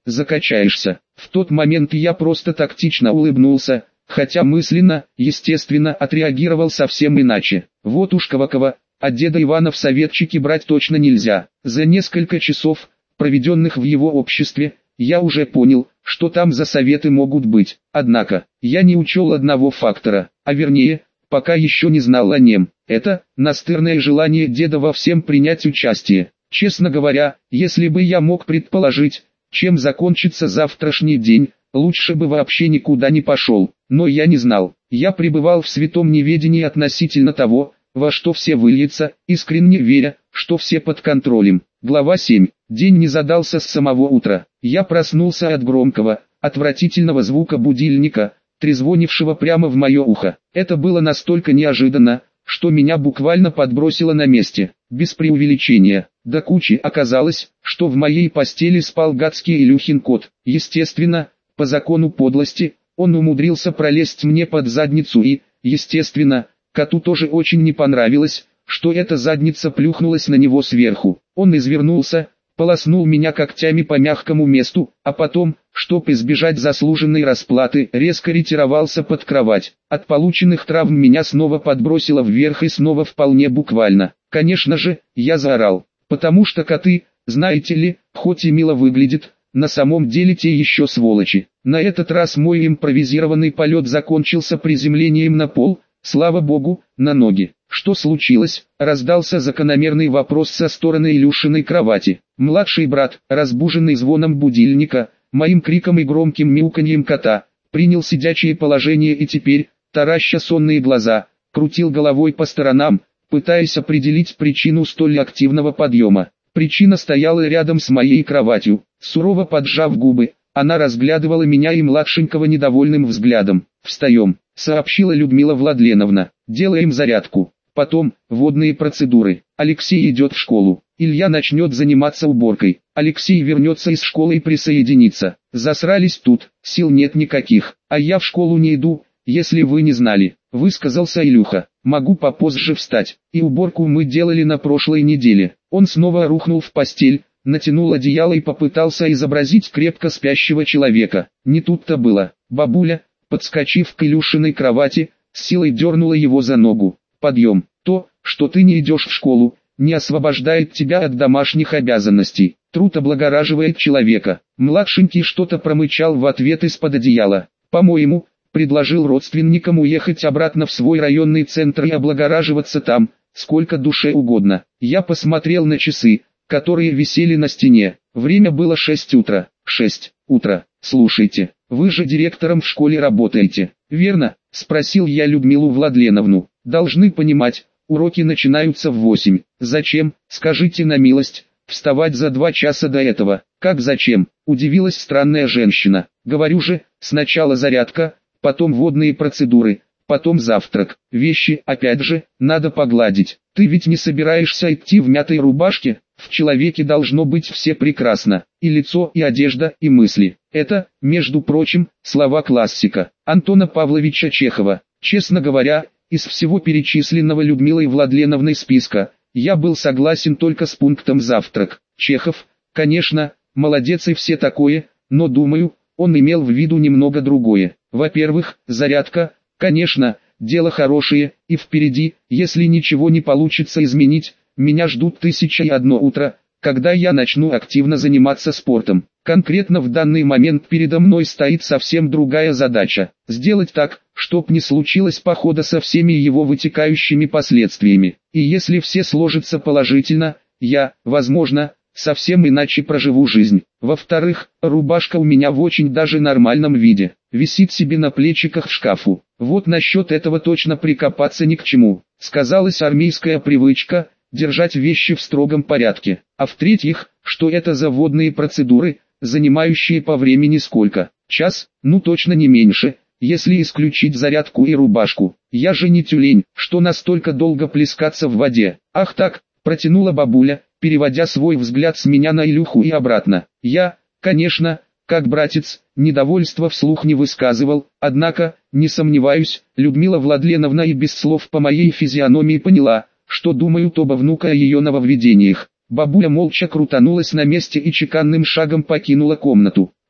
закачаешься. В тот момент я просто тактично улыбнулся, хотя мысленно, естественно, отреагировал совсем иначе. Вот уж кого-кого, а деда Ивана в советчики брать точно нельзя. За несколько часов, проведенных в его обществе, я уже понял, что там за советы могут быть. Однако, я не учел одного фактора, а вернее, пока еще не знал о нем. Это настырное желание деда во всем принять участие. Честно говоря, если бы я мог предположить, чем закончится завтрашний день, лучше бы вообще никуда не пошел. Но я не знал. Я пребывал в святом неведении относительно того, во что все выльется, искренне веря, что все под контролем. Глава 7. День не задался с самого утра. Я проснулся от громкого, отвратительного звука будильника, трезвонившего прямо в мое ухо. Это было настолько неожиданно, что меня буквально подбросило на месте. Без преувеличения. До кучи оказалось, что в моей постели спал гадский Илюхин кот. Естественно, по закону подлости, он умудрился пролезть мне под задницу и, естественно, коту тоже очень не понравилось, что эта задница плюхнулась на него сверху. Он извернулся, полоснул меня когтями по мягкому месту, а потом, чтоб избежать заслуженной расплаты, резко ретировался под кровать. От полученных травм меня снова подбросило вверх и снова вполне буквально. Конечно же, я заорал, потому что коты, знаете ли, хоть и мило выглядят, на самом деле те еще сволочи. На этот раз мой импровизированный полет закончился приземлением на пол, слава богу, на ноги. Что случилось? Раздался закономерный вопрос со стороны Илюшиной кровати. Младший брат, разбуженный звоном будильника, моим криком и громким мяуканьем кота, принял сидячее положение и теперь, тараща сонные глаза, крутил головой по сторонам, пытаясь определить причину столь активного подъема. Причина стояла рядом с моей кроватью. Сурово поджав губы, она разглядывала меня и младшенького недовольным взглядом. «Встаем», — сообщила Людмила Владленовна. «Делаем зарядку. Потом, водные процедуры. Алексей идет в школу. Илья начнет заниматься уборкой. Алексей вернется из школы и присоединится. Засрались тут, сил нет никаких. А я в школу не иду, если вы не знали», — высказался Илюха. «Могу попозже встать. И уборку мы делали на прошлой неделе». Он снова рухнул в постель, натянул одеяло и попытался изобразить крепко спящего человека. Не тут-то было. Бабуля, подскочив к Илюшиной кровати, с силой дернула его за ногу. «Подъем. То, что ты не идешь в школу, не освобождает тебя от домашних обязанностей. Труд облагораживает человека». Младшенький что-то промычал в ответ из-под одеяла. «По-моему, предложил родственникам уехать обратно в свой районный центр и облагораживаться там, сколько душе угодно». Я посмотрел на часы, которые висели на стене. Время было 6 утра. 6 утра. «Слушайте, вы же директором в школе работаете, верно?» — спросил я Людмилу Владленовну. «Должны понимать, уроки начинаются в 8. Зачем, скажите на милость, вставать за 2 часа до этого?» «Как зачем?» — удивилась странная женщина. «Говорю же, сначала зарядка, потом водные процедуры, потом завтрак. Вещи, опять же, надо погладить. Ты ведь не собираешься идти в мятой рубашке? В человеке должно быть все прекрасно. И лицо, и одежда, и мысли». Это, между прочим, слова классика Антона Павловича Чехова. Честно говоря, из всего перечисленного Людмилой Владленовной списка, я был согласен только с пунктом «завтрак». Чехов, конечно, молодец и все такое, но думаю, он имел в виду немного другое. Во-первых, зарядка, конечно, дело хорошее, и впереди, если ничего не получится изменить, меня ждут 1001 утро, когда я начну активно заниматься спортом. Конкретно в данный момент передо мной стоит совсем другая задача – сделать так, чтоб не случилось похода со всеми его вытекающими последствиями. И если все сложится положительно, я, возможно, совсем иначе проживу жизнь. Во-вторых, рубашка у меня в очень даже нормальном виде, висит себе на плечиках в шкафу. Вот насчет этого точно прикопаться ни к чему. Сказалась армейская привычка – держать вещи в строгом порядке. А в-третьих, что это за водные процедуры, занимающие по времени сколько? Час? Ну точно не меньше, если исключить зарядку и рубашку. Я же не тюлень, что настолько долго плескаться в воде. «Ах так», протянула бабуля, переводя свой взгляд с меня на Илюху и обратно. Я, конечно, как братец, недовольства вслух не высказывал, однако, не сомневаюсь, Людмила Владленовна и без слов по моей физиономии поняла, что думают оба внука о ее нововведениях. Бабуля молча крутанулась на месте и чеканным шагом покинула комнату.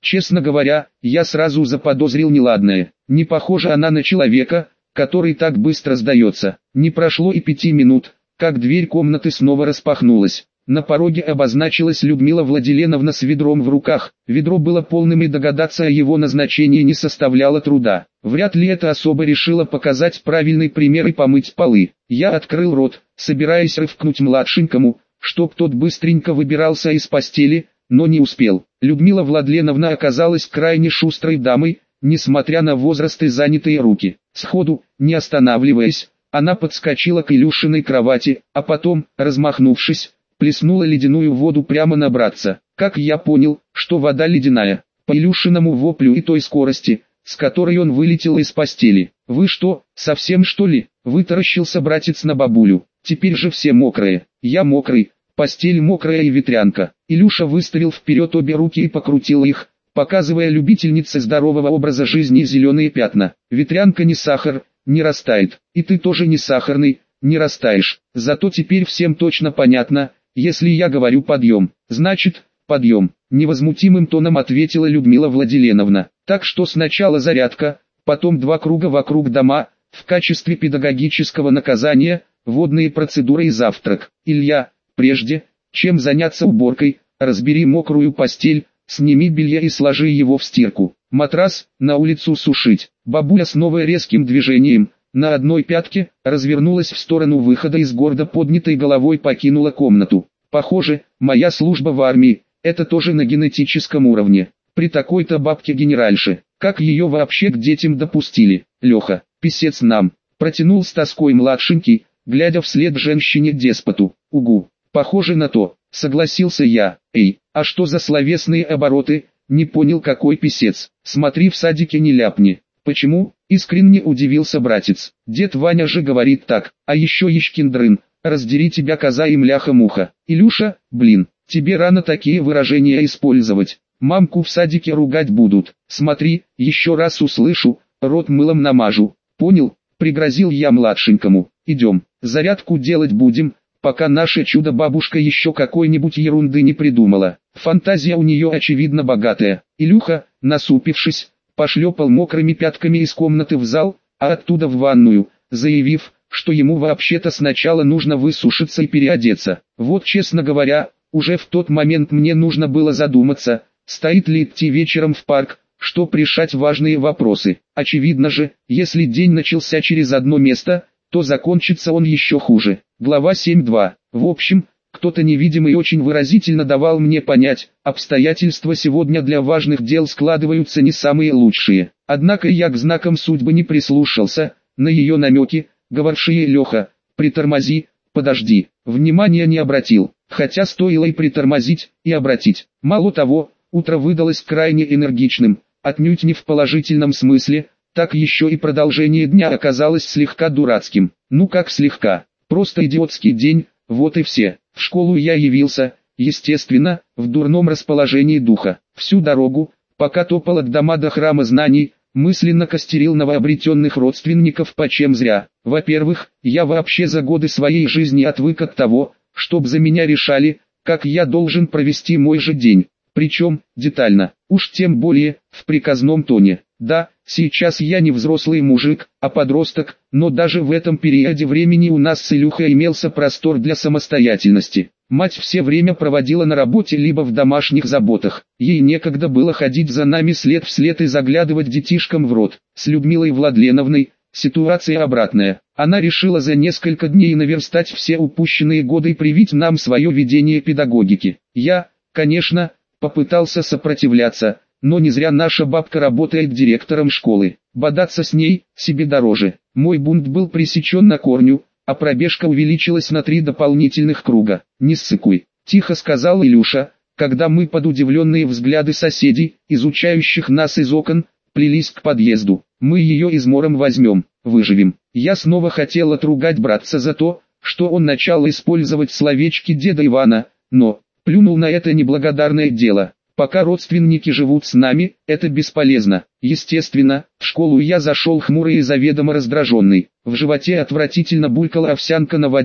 Честно говоря, я сразу заподозрил неладное. Не похожа она на человека, который так быстро сдается. Не прошло и 5 минут, как дверь комнаты снова распахнулась. На пороге обозначилась Людмила Владиленовна с ведром в руках. Ведро было полным, и догадаться о его назначении не составляло труда. Вряд ли эта особа решила показать правильный пример и помыть полы. Я открыл рот, собираясь рывкнуть младшенькому, чтоб тот быстренько выбирался из постели, но не успел. Людмила Владленовна оказалась крайне шустрой дамой, несмотря на возраст и занятые руки. Сходу, не останавливаясь, она подскочила к Илюшиной кровати, а потом, размахнувшись, плеснула ледяную воду прямо на братца. Как я понял, что вода ледяная, по Илюшиному воплю и той скорости, с которой он вылетел из постели. «Вы что, совсем что ли?» – вытаращился братец на бабулю. «Теперь же все мокрые». «Я мокрый, постель мокрая и ветрянка». Илюша выставил вперед обе руки и покрутил их, показывая любительнице здорового образа жизни зеленые пятна. «Ветрянка не сахар, не растает. И ты тоже не сахарный, не растаешь. Зато теперь всем точно понятно, если я говорю подъем, значит, подъем», — невозмутимым тоном ответила Людмила Владиленовна. «Так что сначала зарядка, потом 2 круга вокруг дома, в качестве педагогического наказания, водные процедуры и завтрак. Илья, прежде, чем заняться уборкой, разбери мокрую постель, сними белье и сложи его в стирку. Матрас, на улицу сушить». Бабуля снова резким движением, на одной пятке, развернулась в сторону выхода и с гордо поднятой головой покинула комнату. «Похоже, моя служба в армии, это тоже на генетическом уровне. При такой-то бабке-генеральше, как ее вообще к детям допустили?» «Леха, писец нам», протянул с тоской младшенький, глядя вслед женщине-деспоту. «Угу, похоже на то», согласился я. «Эй, а что за словесные обороты?» «Не понял, какой писец. Смотри, в садике не ляпни». «Почему?» — искренне удивился братец. «Дед Ваня же говорит так, а еще ешкиндрын, раздери тебя коза и мляха-муха». «Илюша, блин, тебе рано такие выражения использовать. Мамку в садике ругать будут. Смотри, еще раз услышу, рот мылом намажу». «Понял?» — пригрозил я младшенькому. «Идем, зарядку делать будем, пока наша чудо-бабушка еще какой-нибудь ерунды не придумала». Фантазия у нее очевидно богатая. Илюха, насупившись, пошлепал мокрыми пятками из комнаты в зал, а оттуда в ванную, заявив, что ему вообще-то сначала нужно высушиться и переодеться. Вот, честно говоря, уже в тот момент мне нужно было задуматься, стоит ли идти вечером в парк, чтобы решать важные вопросы. Очевидно же, если день начался через одно место, то закончится он еще хуже. Глава 7.2. В общем, кто-то невидимый очень выразительно давал мне понять, обстоятельства сегодня для важных дел складываются не самые лучшие. Однако я к знакам судьбы не прислушался, на ее намеки, говорившие «Леха, притормози, подожди», внимания не обратил, хотя стоило и притормозить, и обратить. Мало того, утро выдалось крайне энергичным, отнюдь не в положительном смысле, так еще и продолжение дня оказалось слегка дурацким. Ну как слегка, просто идиотский день, вот и все. В школу я явился, естественно, в дурном расположении духа. Всю дорогу, пока топал от дома до храма знаний, мысленно костерил новообретенных родственников почем зря. Во-первых, я вообще за годы своей жизни отвык от того, чтоб за меня решали, как я должен провести мой же день. Причем, детально, уж тем более, в приказном тоне. Да, сейчас я не взрослый мужик, а подросток, но даже в этом периоде времени у нас с Илюхой имелся простор для самостоятельности. Мать все время проводила на работе либо в домашних заботах. Ей некогда было ходить за нами след в след и заглядывать детишкам в рот. С Людмилой Владленовной ситуация обратная. Она решила за несколько дней наверстать все упущенные годы и привить нам свое видение педагогики. Я, конечно, попытался сопротивляться, но не зря наша бабка работает директором школы. Бодаться с ней себе дороже. Мой бунт был пресечен на корню, а пробежка увеличилась на 3 дополнительных круга. «Не ссыкуй», — тихо сказал Илюша, когда мы под удивленные взгляды соседей, изучающих нас из окон, плелись к подъезду. «Мы ее измором возьмем, выживем». Я снова хотел отругать братца за то, что он начал использовать словечки деда Ивана, но плюнул на это неблагодарное дело. Пока родственники живут с нами, это бесполезно. Естественно, в школу я зашел хмурый и заведомо раздраженный. В животе отвратительно булькала овсянка на воде,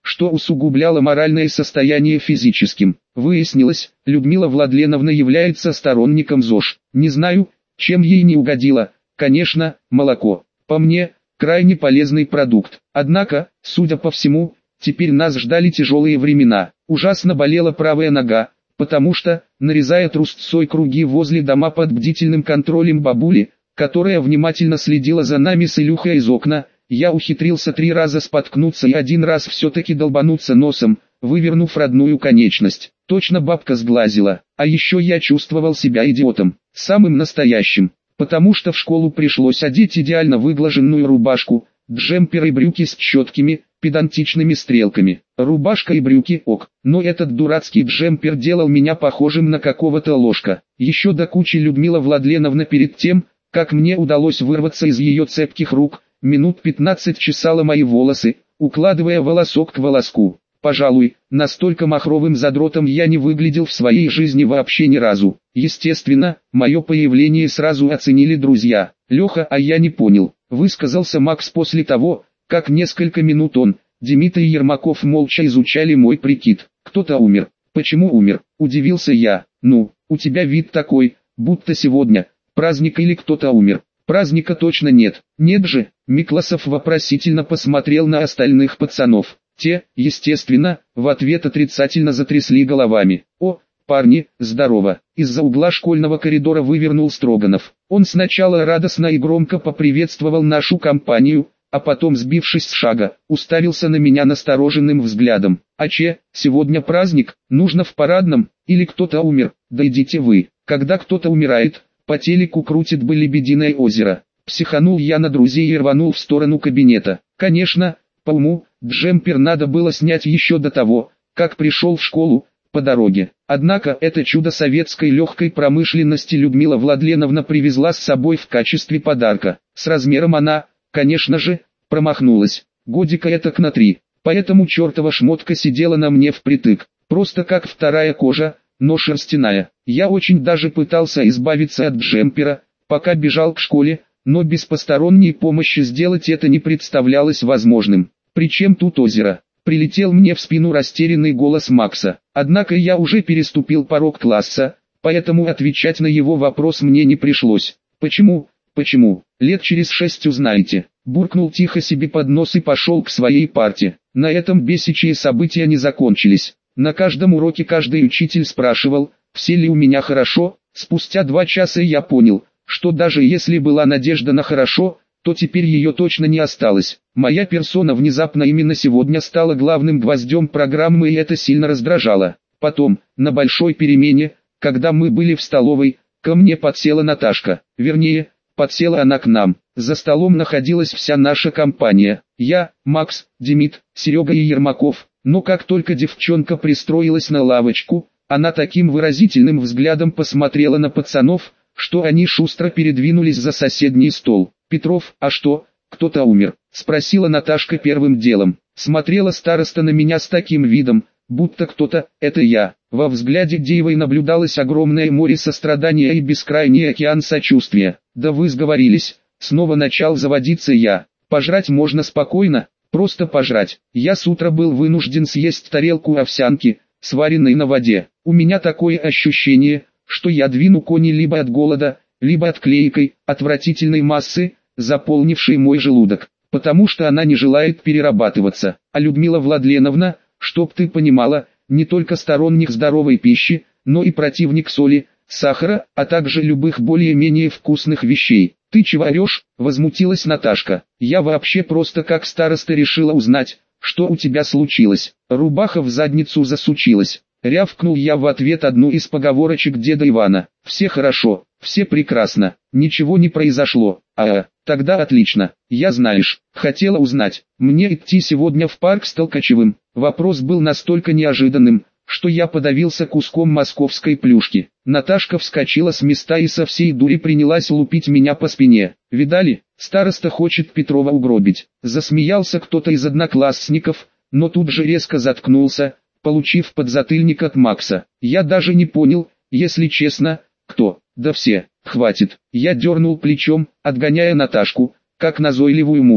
что усугубляло моральное состояние физическим. Выяснилось, Людмила Владленовна является сторонником ЗОЖ. Не знаю, чем ей не угодило. Конечно, молоко. По мне, крайне полезный продукт. Однако, судя по всему, теперь нас ждали тяжелые времена. Ужасно болела правая нога, потому что, нарезая трусцой круги возле дома под бдительным контролем бабули, которая внимательно следила за нами с Илюхой из окна, я ухитрился 3 раза споткнуться и 1 раз все-таки долбануться носом, вывернув родную конечность. Точно бабка сглазила. А еще я чувствовал себя идиотом, самым настоящим, потому что в школу пришлось одеть идеально выглаженную рубашку, джемпер и брюки с четкими, педантичными стрелками. Рубашка и брюки ок, но этот дурацкий джемпер делал меня похожим на какого-то ложка. Еще до кучи Людмила Владленовна перед тем, как мне удалось вырваться из ее цепких рук, минут 15 чесала мои волосы, укладывая волосок к волоску. Пожалуй, настолько махровым задротом я не выглядел в своей жизни вообще ни разу. Естественно, мое появление сразу оценили друзья. Леха, а я не понял, высказался Макс после того, как несколько минут он, Дмитрий Ермаков молча изучали мой прикид. Кто-то умер. Почему умер? Удивился я. Ну, у тебя вид такой, будто сегодня праздник или кто-то умер. Праздника точно нет. Нет же. Микласов вопросительно посмотрел на остальных пацанов. Те, естественно, в ответ отрицательно затрясли головами. «О, парни, здорово!» Из-за угла школьного коридора вывернул Строганов. Он сначала радостно и громко поприветствовал нашу компанию, а потом, сбившись с шага, уставился на меня настороженным взглядом. «А че, сегодня праздник? Нужно в парадном? Или кто-то умер? Да идите вы! Когда кто-то умирает, по телеку крутит бы «Лебединое озеро». Психанул я на друзей и рванул в сторону кабинета. Конечно, по уму, джемпер надо было снять еще до того, как пришел в школу, по дороге. Однако это чудо советской легкой промышленности Людмила Владленовна привезла с собой в качестве подарка. С размером она, конечно же, промахнулась. Годика этак на 3, поэтому чертова шмотка сидела на мне впритык. Просто как вторая кожа, но шерстяная. Я очень даже пытался избавиться от джемпера, пока бежал к школе, но без посторонней помощи сделать это не представлялось возможным. «Причем тут озеро?» — прилетел мне в спину растерянный голос Макса. Однако я уже переступил порог класса, поэтому отвечать на его вопрос мне не пришлось. «Почему? Почему? Лет через 6 узнаете», — буркнул тихо себе под нос и пошел к своей парте. На этом бесячие события не закончились. На каждом уроке каждый учитель спрашивал, все ли у меня хорошо. Спустя 2 часа я понял, что даже если была надежда на хорошо, то теперь ее точно не осталось. Моя персона внезапно именно сегодня стала главным гвоздем программы, и это сильно раздражало. Потом, на большой перемене, когда мы были в столовой, ко мне подсела Наташка. Вернее, подсела она к нам. За столом находилась вся наша компания. Я, Макс, Демид, Серега и Ермаков. Но как только девчонка пристроилась на лавочку, она таким выразительным взглядом посмотрела на пацанов, что они шустро передвинулись за соседний стол. «Петров, а что, кто-то умер?» — спросила Наташка первым делом. Смотрела староста на меня с таким видом, будто кто-то, это я. Во взгляде Деевой наблюдалось огромное море сострадания и бескрайний океан сочувствия. «Да вы сговорились», — снова начал заводиться я. «Пожрать можно спокойно, просто пожрать. Я с утра был вынужден съесть тарелку овсянки, сваренной на воде. У меня такое ощущение, что я двину кони либо от голода, либо от клейкой, отвратительной массы, заполнившей мой желудок, потому что она не желает перерабатываться. А Людмила Владленовна, чтоб ты понимала, не только сторонник здоровой пищи, но и противник соли, сахара, а также любых более-менее вкусных вещей. «Ты чего орешь?» — возмутилась Наташка. «Я вообще просто как староста решила узнать, что у тебя случилось». Рубаха в задницу засучилась. Рявкнул я в ответ одну из поговорочек деда Ивана. «Все хорошо, все прекрасно, ничего не произошло». Тогда отлично. Я, знаешь, хотела узнать, мне идти сегодня в парк с Толкачевым. Вопрос был настолько неожиданным, что я подавился куском московской плюшки. Наташка вскочила с места и со всей дури принялась лупить меня по спине. «Видали, староста хочет Петрова угробить». Засмеялся кто-то из одноклассников, но тут же резко заткнулся, получив подзатыльник от Макса. Я даже не понял, если честно, кто. «Да все, хватит». Я дернул плечом, отгоняя Наташку, как назойливую муху.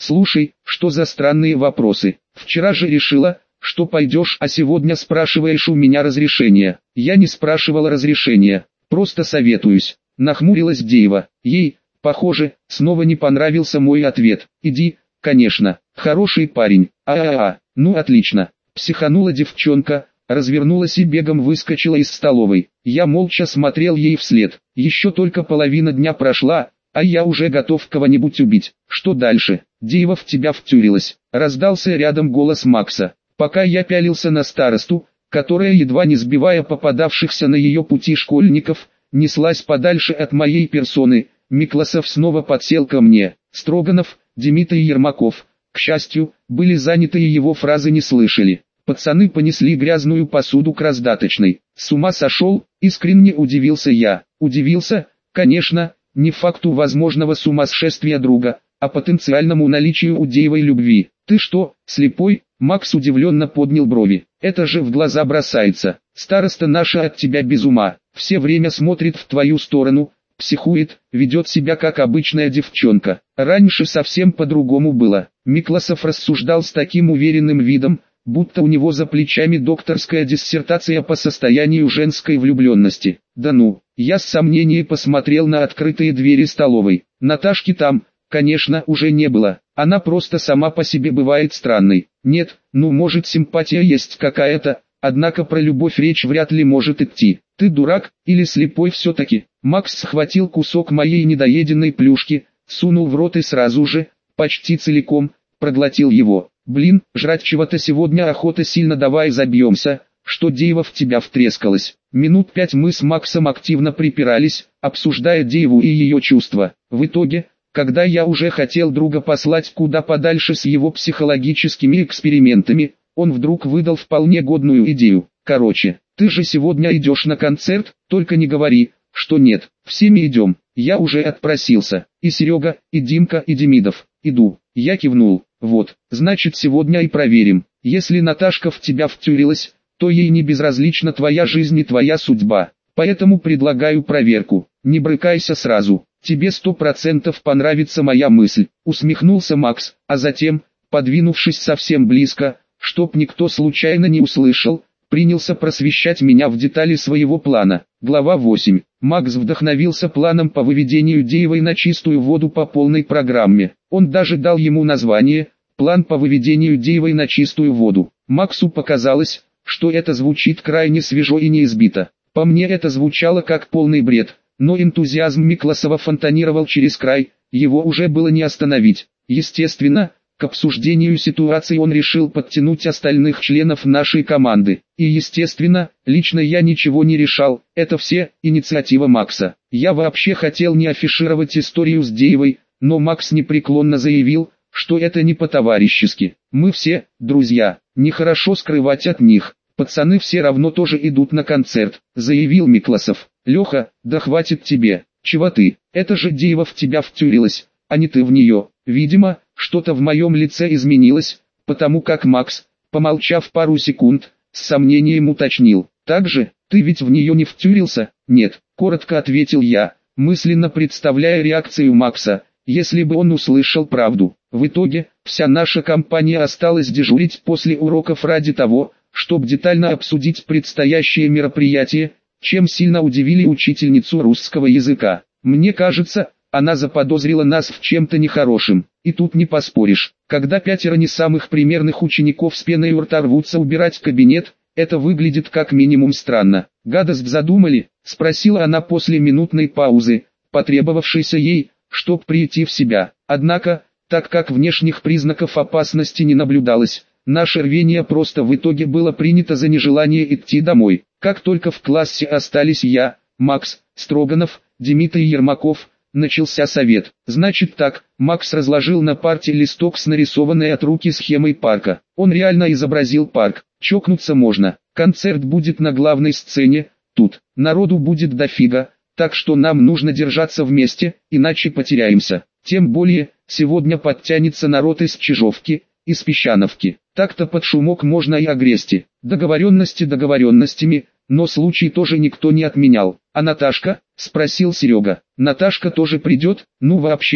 Слушай, что за странные вопросы? Вчера же решила, что пойдешь, а сегодня спрашиваешь у меня разрешения. Я не спрашивала разрешения, просто советуюсь. Нахмурилась Деева. Ей, похоже, снова не понравился мой ответ. Иди, конечно, хороший парень. Ну отлично. Психанула девчонка, развернулась и бегом выскочила из столовой. Я молча смотрел ей вслед. Еще только половина дня прошла, а я уже готов кого-нибудь убить. Что дальше? Деева в тебя втюрилась. Раздался рядом голос Макса. Пока я пялился на старосту, которая, едва не сбивая попадавшихся на ее пути школьников, неслась подальше от моей персоны, Микласов снова подсел ко мне. Строганов, Демид и Ермаков, к счастью, были заняты и его фразы не слышали. Пацаны понесли грязную посуду к раздаточной. С ума сошел, искренне удивился я. Удивился, конечно, не факту возможного сумасшествия друга, а потенциальному наличию у Деевой любви. Ты что, слепой? Макс удивленно поднял брови. Это же в глаза бросается. Староста наша от тебя без ума. Все время смотрит в твою сторону, психует, ведет себя как обычная девчонка. Раньше совсем по-другому было. Микласов рассуждал с таким уверенным видом, будто у него за плечами докторская диссертация по состоянию женской влюбленности. Да ну, я с сомнением посмотрел на открытые двери столовой. Наташки там, конечно, уже не было. Она просто сама по себе бывает странной. Нет, ну может симпатия есть какая-то, однако про любовь речь вряд ли может идти. Ты дурак, или слепой все-таки? Макс схватил кусок моей недоеденной плюшки, сунул в рот и сразу же, почти целиком, проглотил его. Блин, жрать чего-то сегодня охота сильно, давай забьемся, что Деева в тебя втрескалась. Минут 5 мы с Максом активно припирались, обсуждая Дееву и ее чувства. В итоге, когда я уже хотел друга послать куда подальше с его психологическими экспериментами, он вдруг выдал вполне годную идею. Короче, ты же сегодня идешь на концерт, только не говори, что нет. Всеми идем. Я уже отпросился. И Серега, и Димка, и Демидов. Иду. Я кивнул. Вот, значит сегодня и проверим. Если Наташка в тебя втюрилась, то ей не безразлична твоя жизнь и твоя судьба. Поэтому предлагаю проверку. Не брыкайся сразу. Тебе 100% понравится моя мысль. Усмехнулся Макс, а затем, подвинувшись совсем близко, чтоб никто случайно не услышал, принялся просвещать меня в детали своего плана. Глава 8. Макс вдохновился планом по выведению Деевой на чистую воду по полной программе. Он даже дал ему название «План по выведению Деевой на чистую воду». Максу показалось, что это звучит крайне свежо и неизбито. По мне это звучало как полный бред, но энтузиазм Микласова фонтанировал через край, его уже было не остановить. Естественно, к обсуждению ситуации он решил подтянуть остальных членов нашей команды. И естественно, лично я ничего не решал, это все инициатива Макса. Я вообще хотел не афишировать историю с Деевой, но Макс непреклонно заявил, что это не по-товарищески. Мы все, друзья, нехорошо скрывать от них. Пацаны все равно тоже идут на концерт, заявил Микласов. Леха, да хватит тебе, чего ты, это же Деева в тебя втюрилась, а не ты в нее. Видимо, что-то в моем лице изменилось, потому как Макс, помолчав пару секунд, с сомнением уточнил. «Также, ты ведь в нее не втюрился?» «Нет», — коротко ответил я, мысленно представляя реакцию Макса, если бы он услышал правду. В итоге, вся наша компания осталась дежурить после уроков ради того, чтобы детально обсудить предстоящее мероприятие, чем сильно удивили учительницу русского языка. Мне кажется, она заподозрила нас в чем-то нехорошем, и тут не поспоришь. Когда 5 не самых примерных учеников с пеной у рта рвутся убирать кабинет, это выглядит как минимум странно. «Гадость задумали?» – спросила она после минутной паузы, потребовавшейся ей, чтоб прийти в себя. Однако, так как внешних признаков опасности не наблюдалось, наше рвение просто в итоге было принято за нежелание идти домой. Как только в классе остались я, Макс, Строганов, Демид и Ермаков, начался совет. Значит так, Макс разложил на парте листок с нарисованной от руки схемой парка. Он реально изобразил парк. Чокнуться можно. Концерт будет на главной сцене. Тут народу будет дофига, так что нам нужно держаться вместе, иначе потеряемся. Тем более, сегодня подтянется народ из Чижовки, из Песчановки. Так-то под шумок можно и огрести. Договоренности договоренностями, но случай тоже никто не отменял. «А Наташка?» – спросил Серега. «Наташка тоже придет? Ну вообще,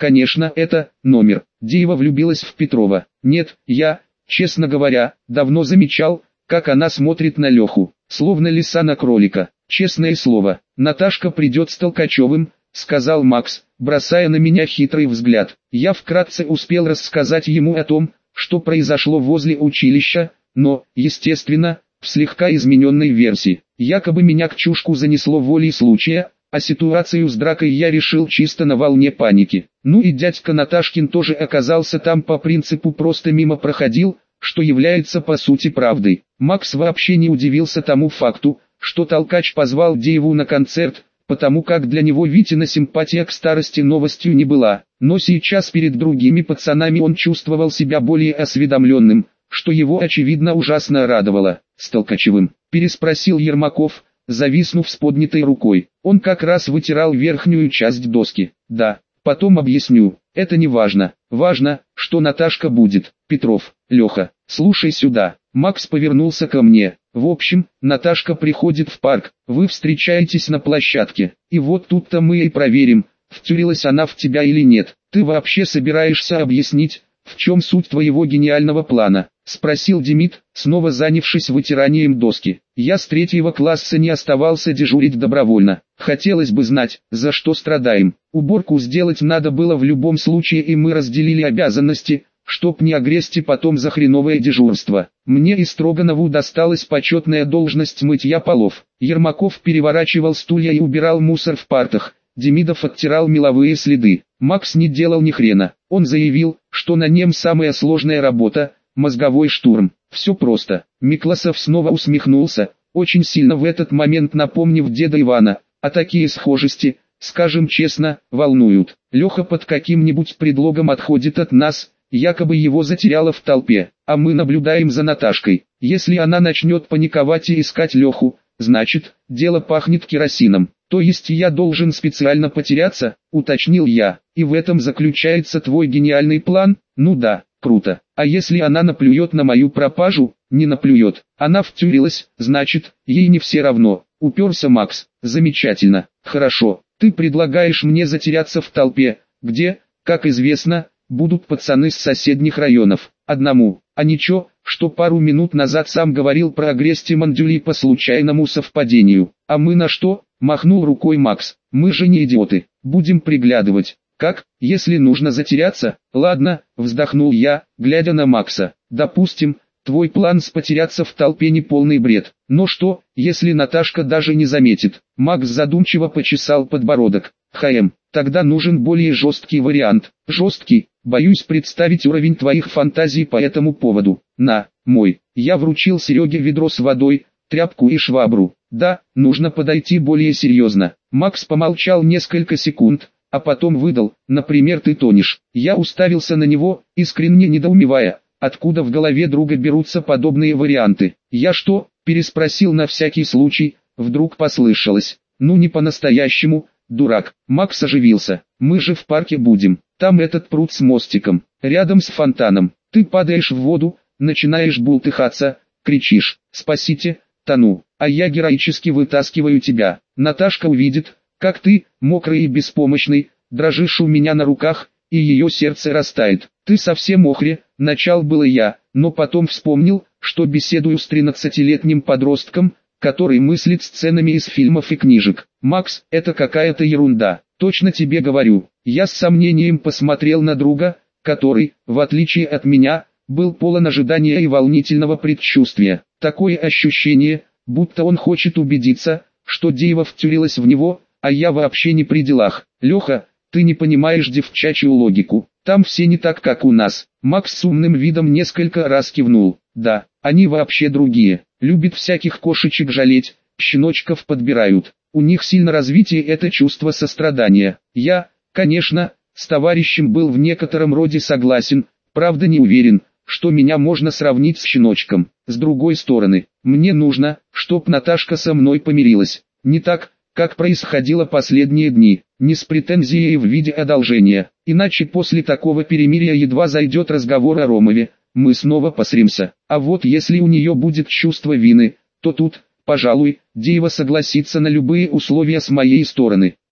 конечно, это номер. Деева влюбилась в Петрова. Нет, я, честно говоря, давно замечал, как она смотрит на Леху, словно лиса на кролика. Честное слово, Наташка придет с Толкачевым, сказал Макс, бросая на меня хитрый взгляд. Я вкратце успел рассказать ему о том, что произошло возле училища, но, естественно, в слегка измененной версии. Якобы меня к чушку занесло волей случая, а ситуацию с дракой я решил чисто на волне паники. Ну и дядька Наташкин тоже оказался там по принципу просто мимо проходил, что является по сути правдой. Макс вообще не удивился тому факту, что Толкач позвал Дееву на концерт, потому как для него Витина симпатия к старости новостью не была. Но сейчас перед другими пацанами он чувствовал себя более осведомленным, что его очевидно ужасно радовало. «С Толкачевым?» – переспросил Ермаков, зависнув с поднятой рукой. Он как раз вытирал верхнюю часть доски. «Да, потом объясню, это не важно. Важно, что Наташка будет. Петров, Леха, слушай сюда». Макс повернулся ко мне. «В общем, Наташка приходит в парк, вы встречаетесь на площадке. И вот тут-то мы и проверим, втюрилась она в тебя или нет. Ты вообще собираешься объяснить, в чем суть твоего гениального плана?» — спросил Демид, снова занявшись вытиранием доски. «Я с 3-го класса не оставался дежурить добровольно. Хотелось бы знать, за что страдаем. Уборку сделать надо было в любом случае, и мы разделили обязанности, чтоб не огрести потом за хреновое дежурство. Мне и Строганову досталась почетная должность мытья полов. Ермаков переворачивал стулья и убирал мусор в партах. Демидов оттирал меловые следы. Макс не делал ни хрена. Он заявил, что на нем самая сложная работа – мозговой штурм. Все просто. Микласов снова усмехнулся, очень сильно в этот момент напомнив деда Ивана, а такие схожести, скажем честно, волнуют. Леха под каким-нибудь предлогом отходит от нас, якобы его затеряло в толпе, а мы наблюдаем за Наташкой. Если она начнет паниковать и искать Леху, значит, дело пахнет керосином. То есть я должен специально потеряться, уточнил я, и в этом заключается твой гениальный план? Ну да, круто. А если она наплюет на мою пропажу? Не наплюет. Она втюрилась, значит, ей не все равно. Уперся Макс. Замечательно. Хорошо. Ты предлагаешь мне затеряться в толпе, где, как известно, будут пацаны с соседних районов. Одному. А ничего, что пару минут назад сам говорил про агрести Мандюли по случайному совпадению. А мы на что? Махнул рукой Макс. Мы же не идиоты. Будем приглядывать. Как, если нужно затеряться? Ладно, вздохнул я, глядя на Макса. Допустим, твой план с потеряться в толпе не полный бред. Но что, если Наташка даже не заметит? Макс задумчиво почесал подбородок. Тогда нужен более жесткий вариант. Жесткий? Боюсь представить уровень твоих фантазий по этому поводу. На, мой. Я вручил Сереге ведро с водой, тряпку и швабру. Да, нужно подойти более серьезно. Макс помолчал несколько секунд, а потом выдал, например, ты тонешь. Я уставился на него, искренне недоумевая, откуда в голове друга берутся подобные варианты. Я что, переспросил на всякий случай, вдруг послышалось. Ну не по-настоящему, дурак. Макс оживился. Мы же в парке будем. Там этот пруд с мостиком, рядом с фонтаном. Ты падаешь в воду, начинаешь бултыхаться, кричишь «Спасите!», тону, а я героически вытаскиваю тебя. Наташка увидит, как ты, мокрый и беспомощный, дрожишь у меня на руках, и ее сердце растает. Ты совсем охре, начал было я, но потом вспомнил, что беседую с 13-летним подростком, который мыслит сценами из фильмов и книжек. Макс, это какая-то ерунда, точно тебе говорю. Я с сомнением посмотрел на друга, который, в отличие от меня, был полон ожидания и волнительного предчувствия. Такое ощущение, будто он хочет убедиться, что Деева втюрилась в него, а я вообще не при делах. Леха, ты не понимаешь девчачью логику. Там все не так, как у нас. Макс с умным видом несколько раз кивнул. Да, они вообще другие. Любят всяких кошечек жалеть, щеночков подбирают. У них сильно развитие это чувство сострадания. Я, конечно, с товарищем был в некотором роде согласен, правда не уверен, что меня можно сравнить с щеночком. С другой стороны, мне нужно, чтоб Наташка со мной помирилась. Не так, как происходило последние дни, не с претензией в виде одолжения. Иначе после такого перемирия едва зайдет разговор о Ромове, мы снова посремся. А вот если у нее будет чувство вины, то тут, пожалуй, Деева согласится на любые условия с моей стороны.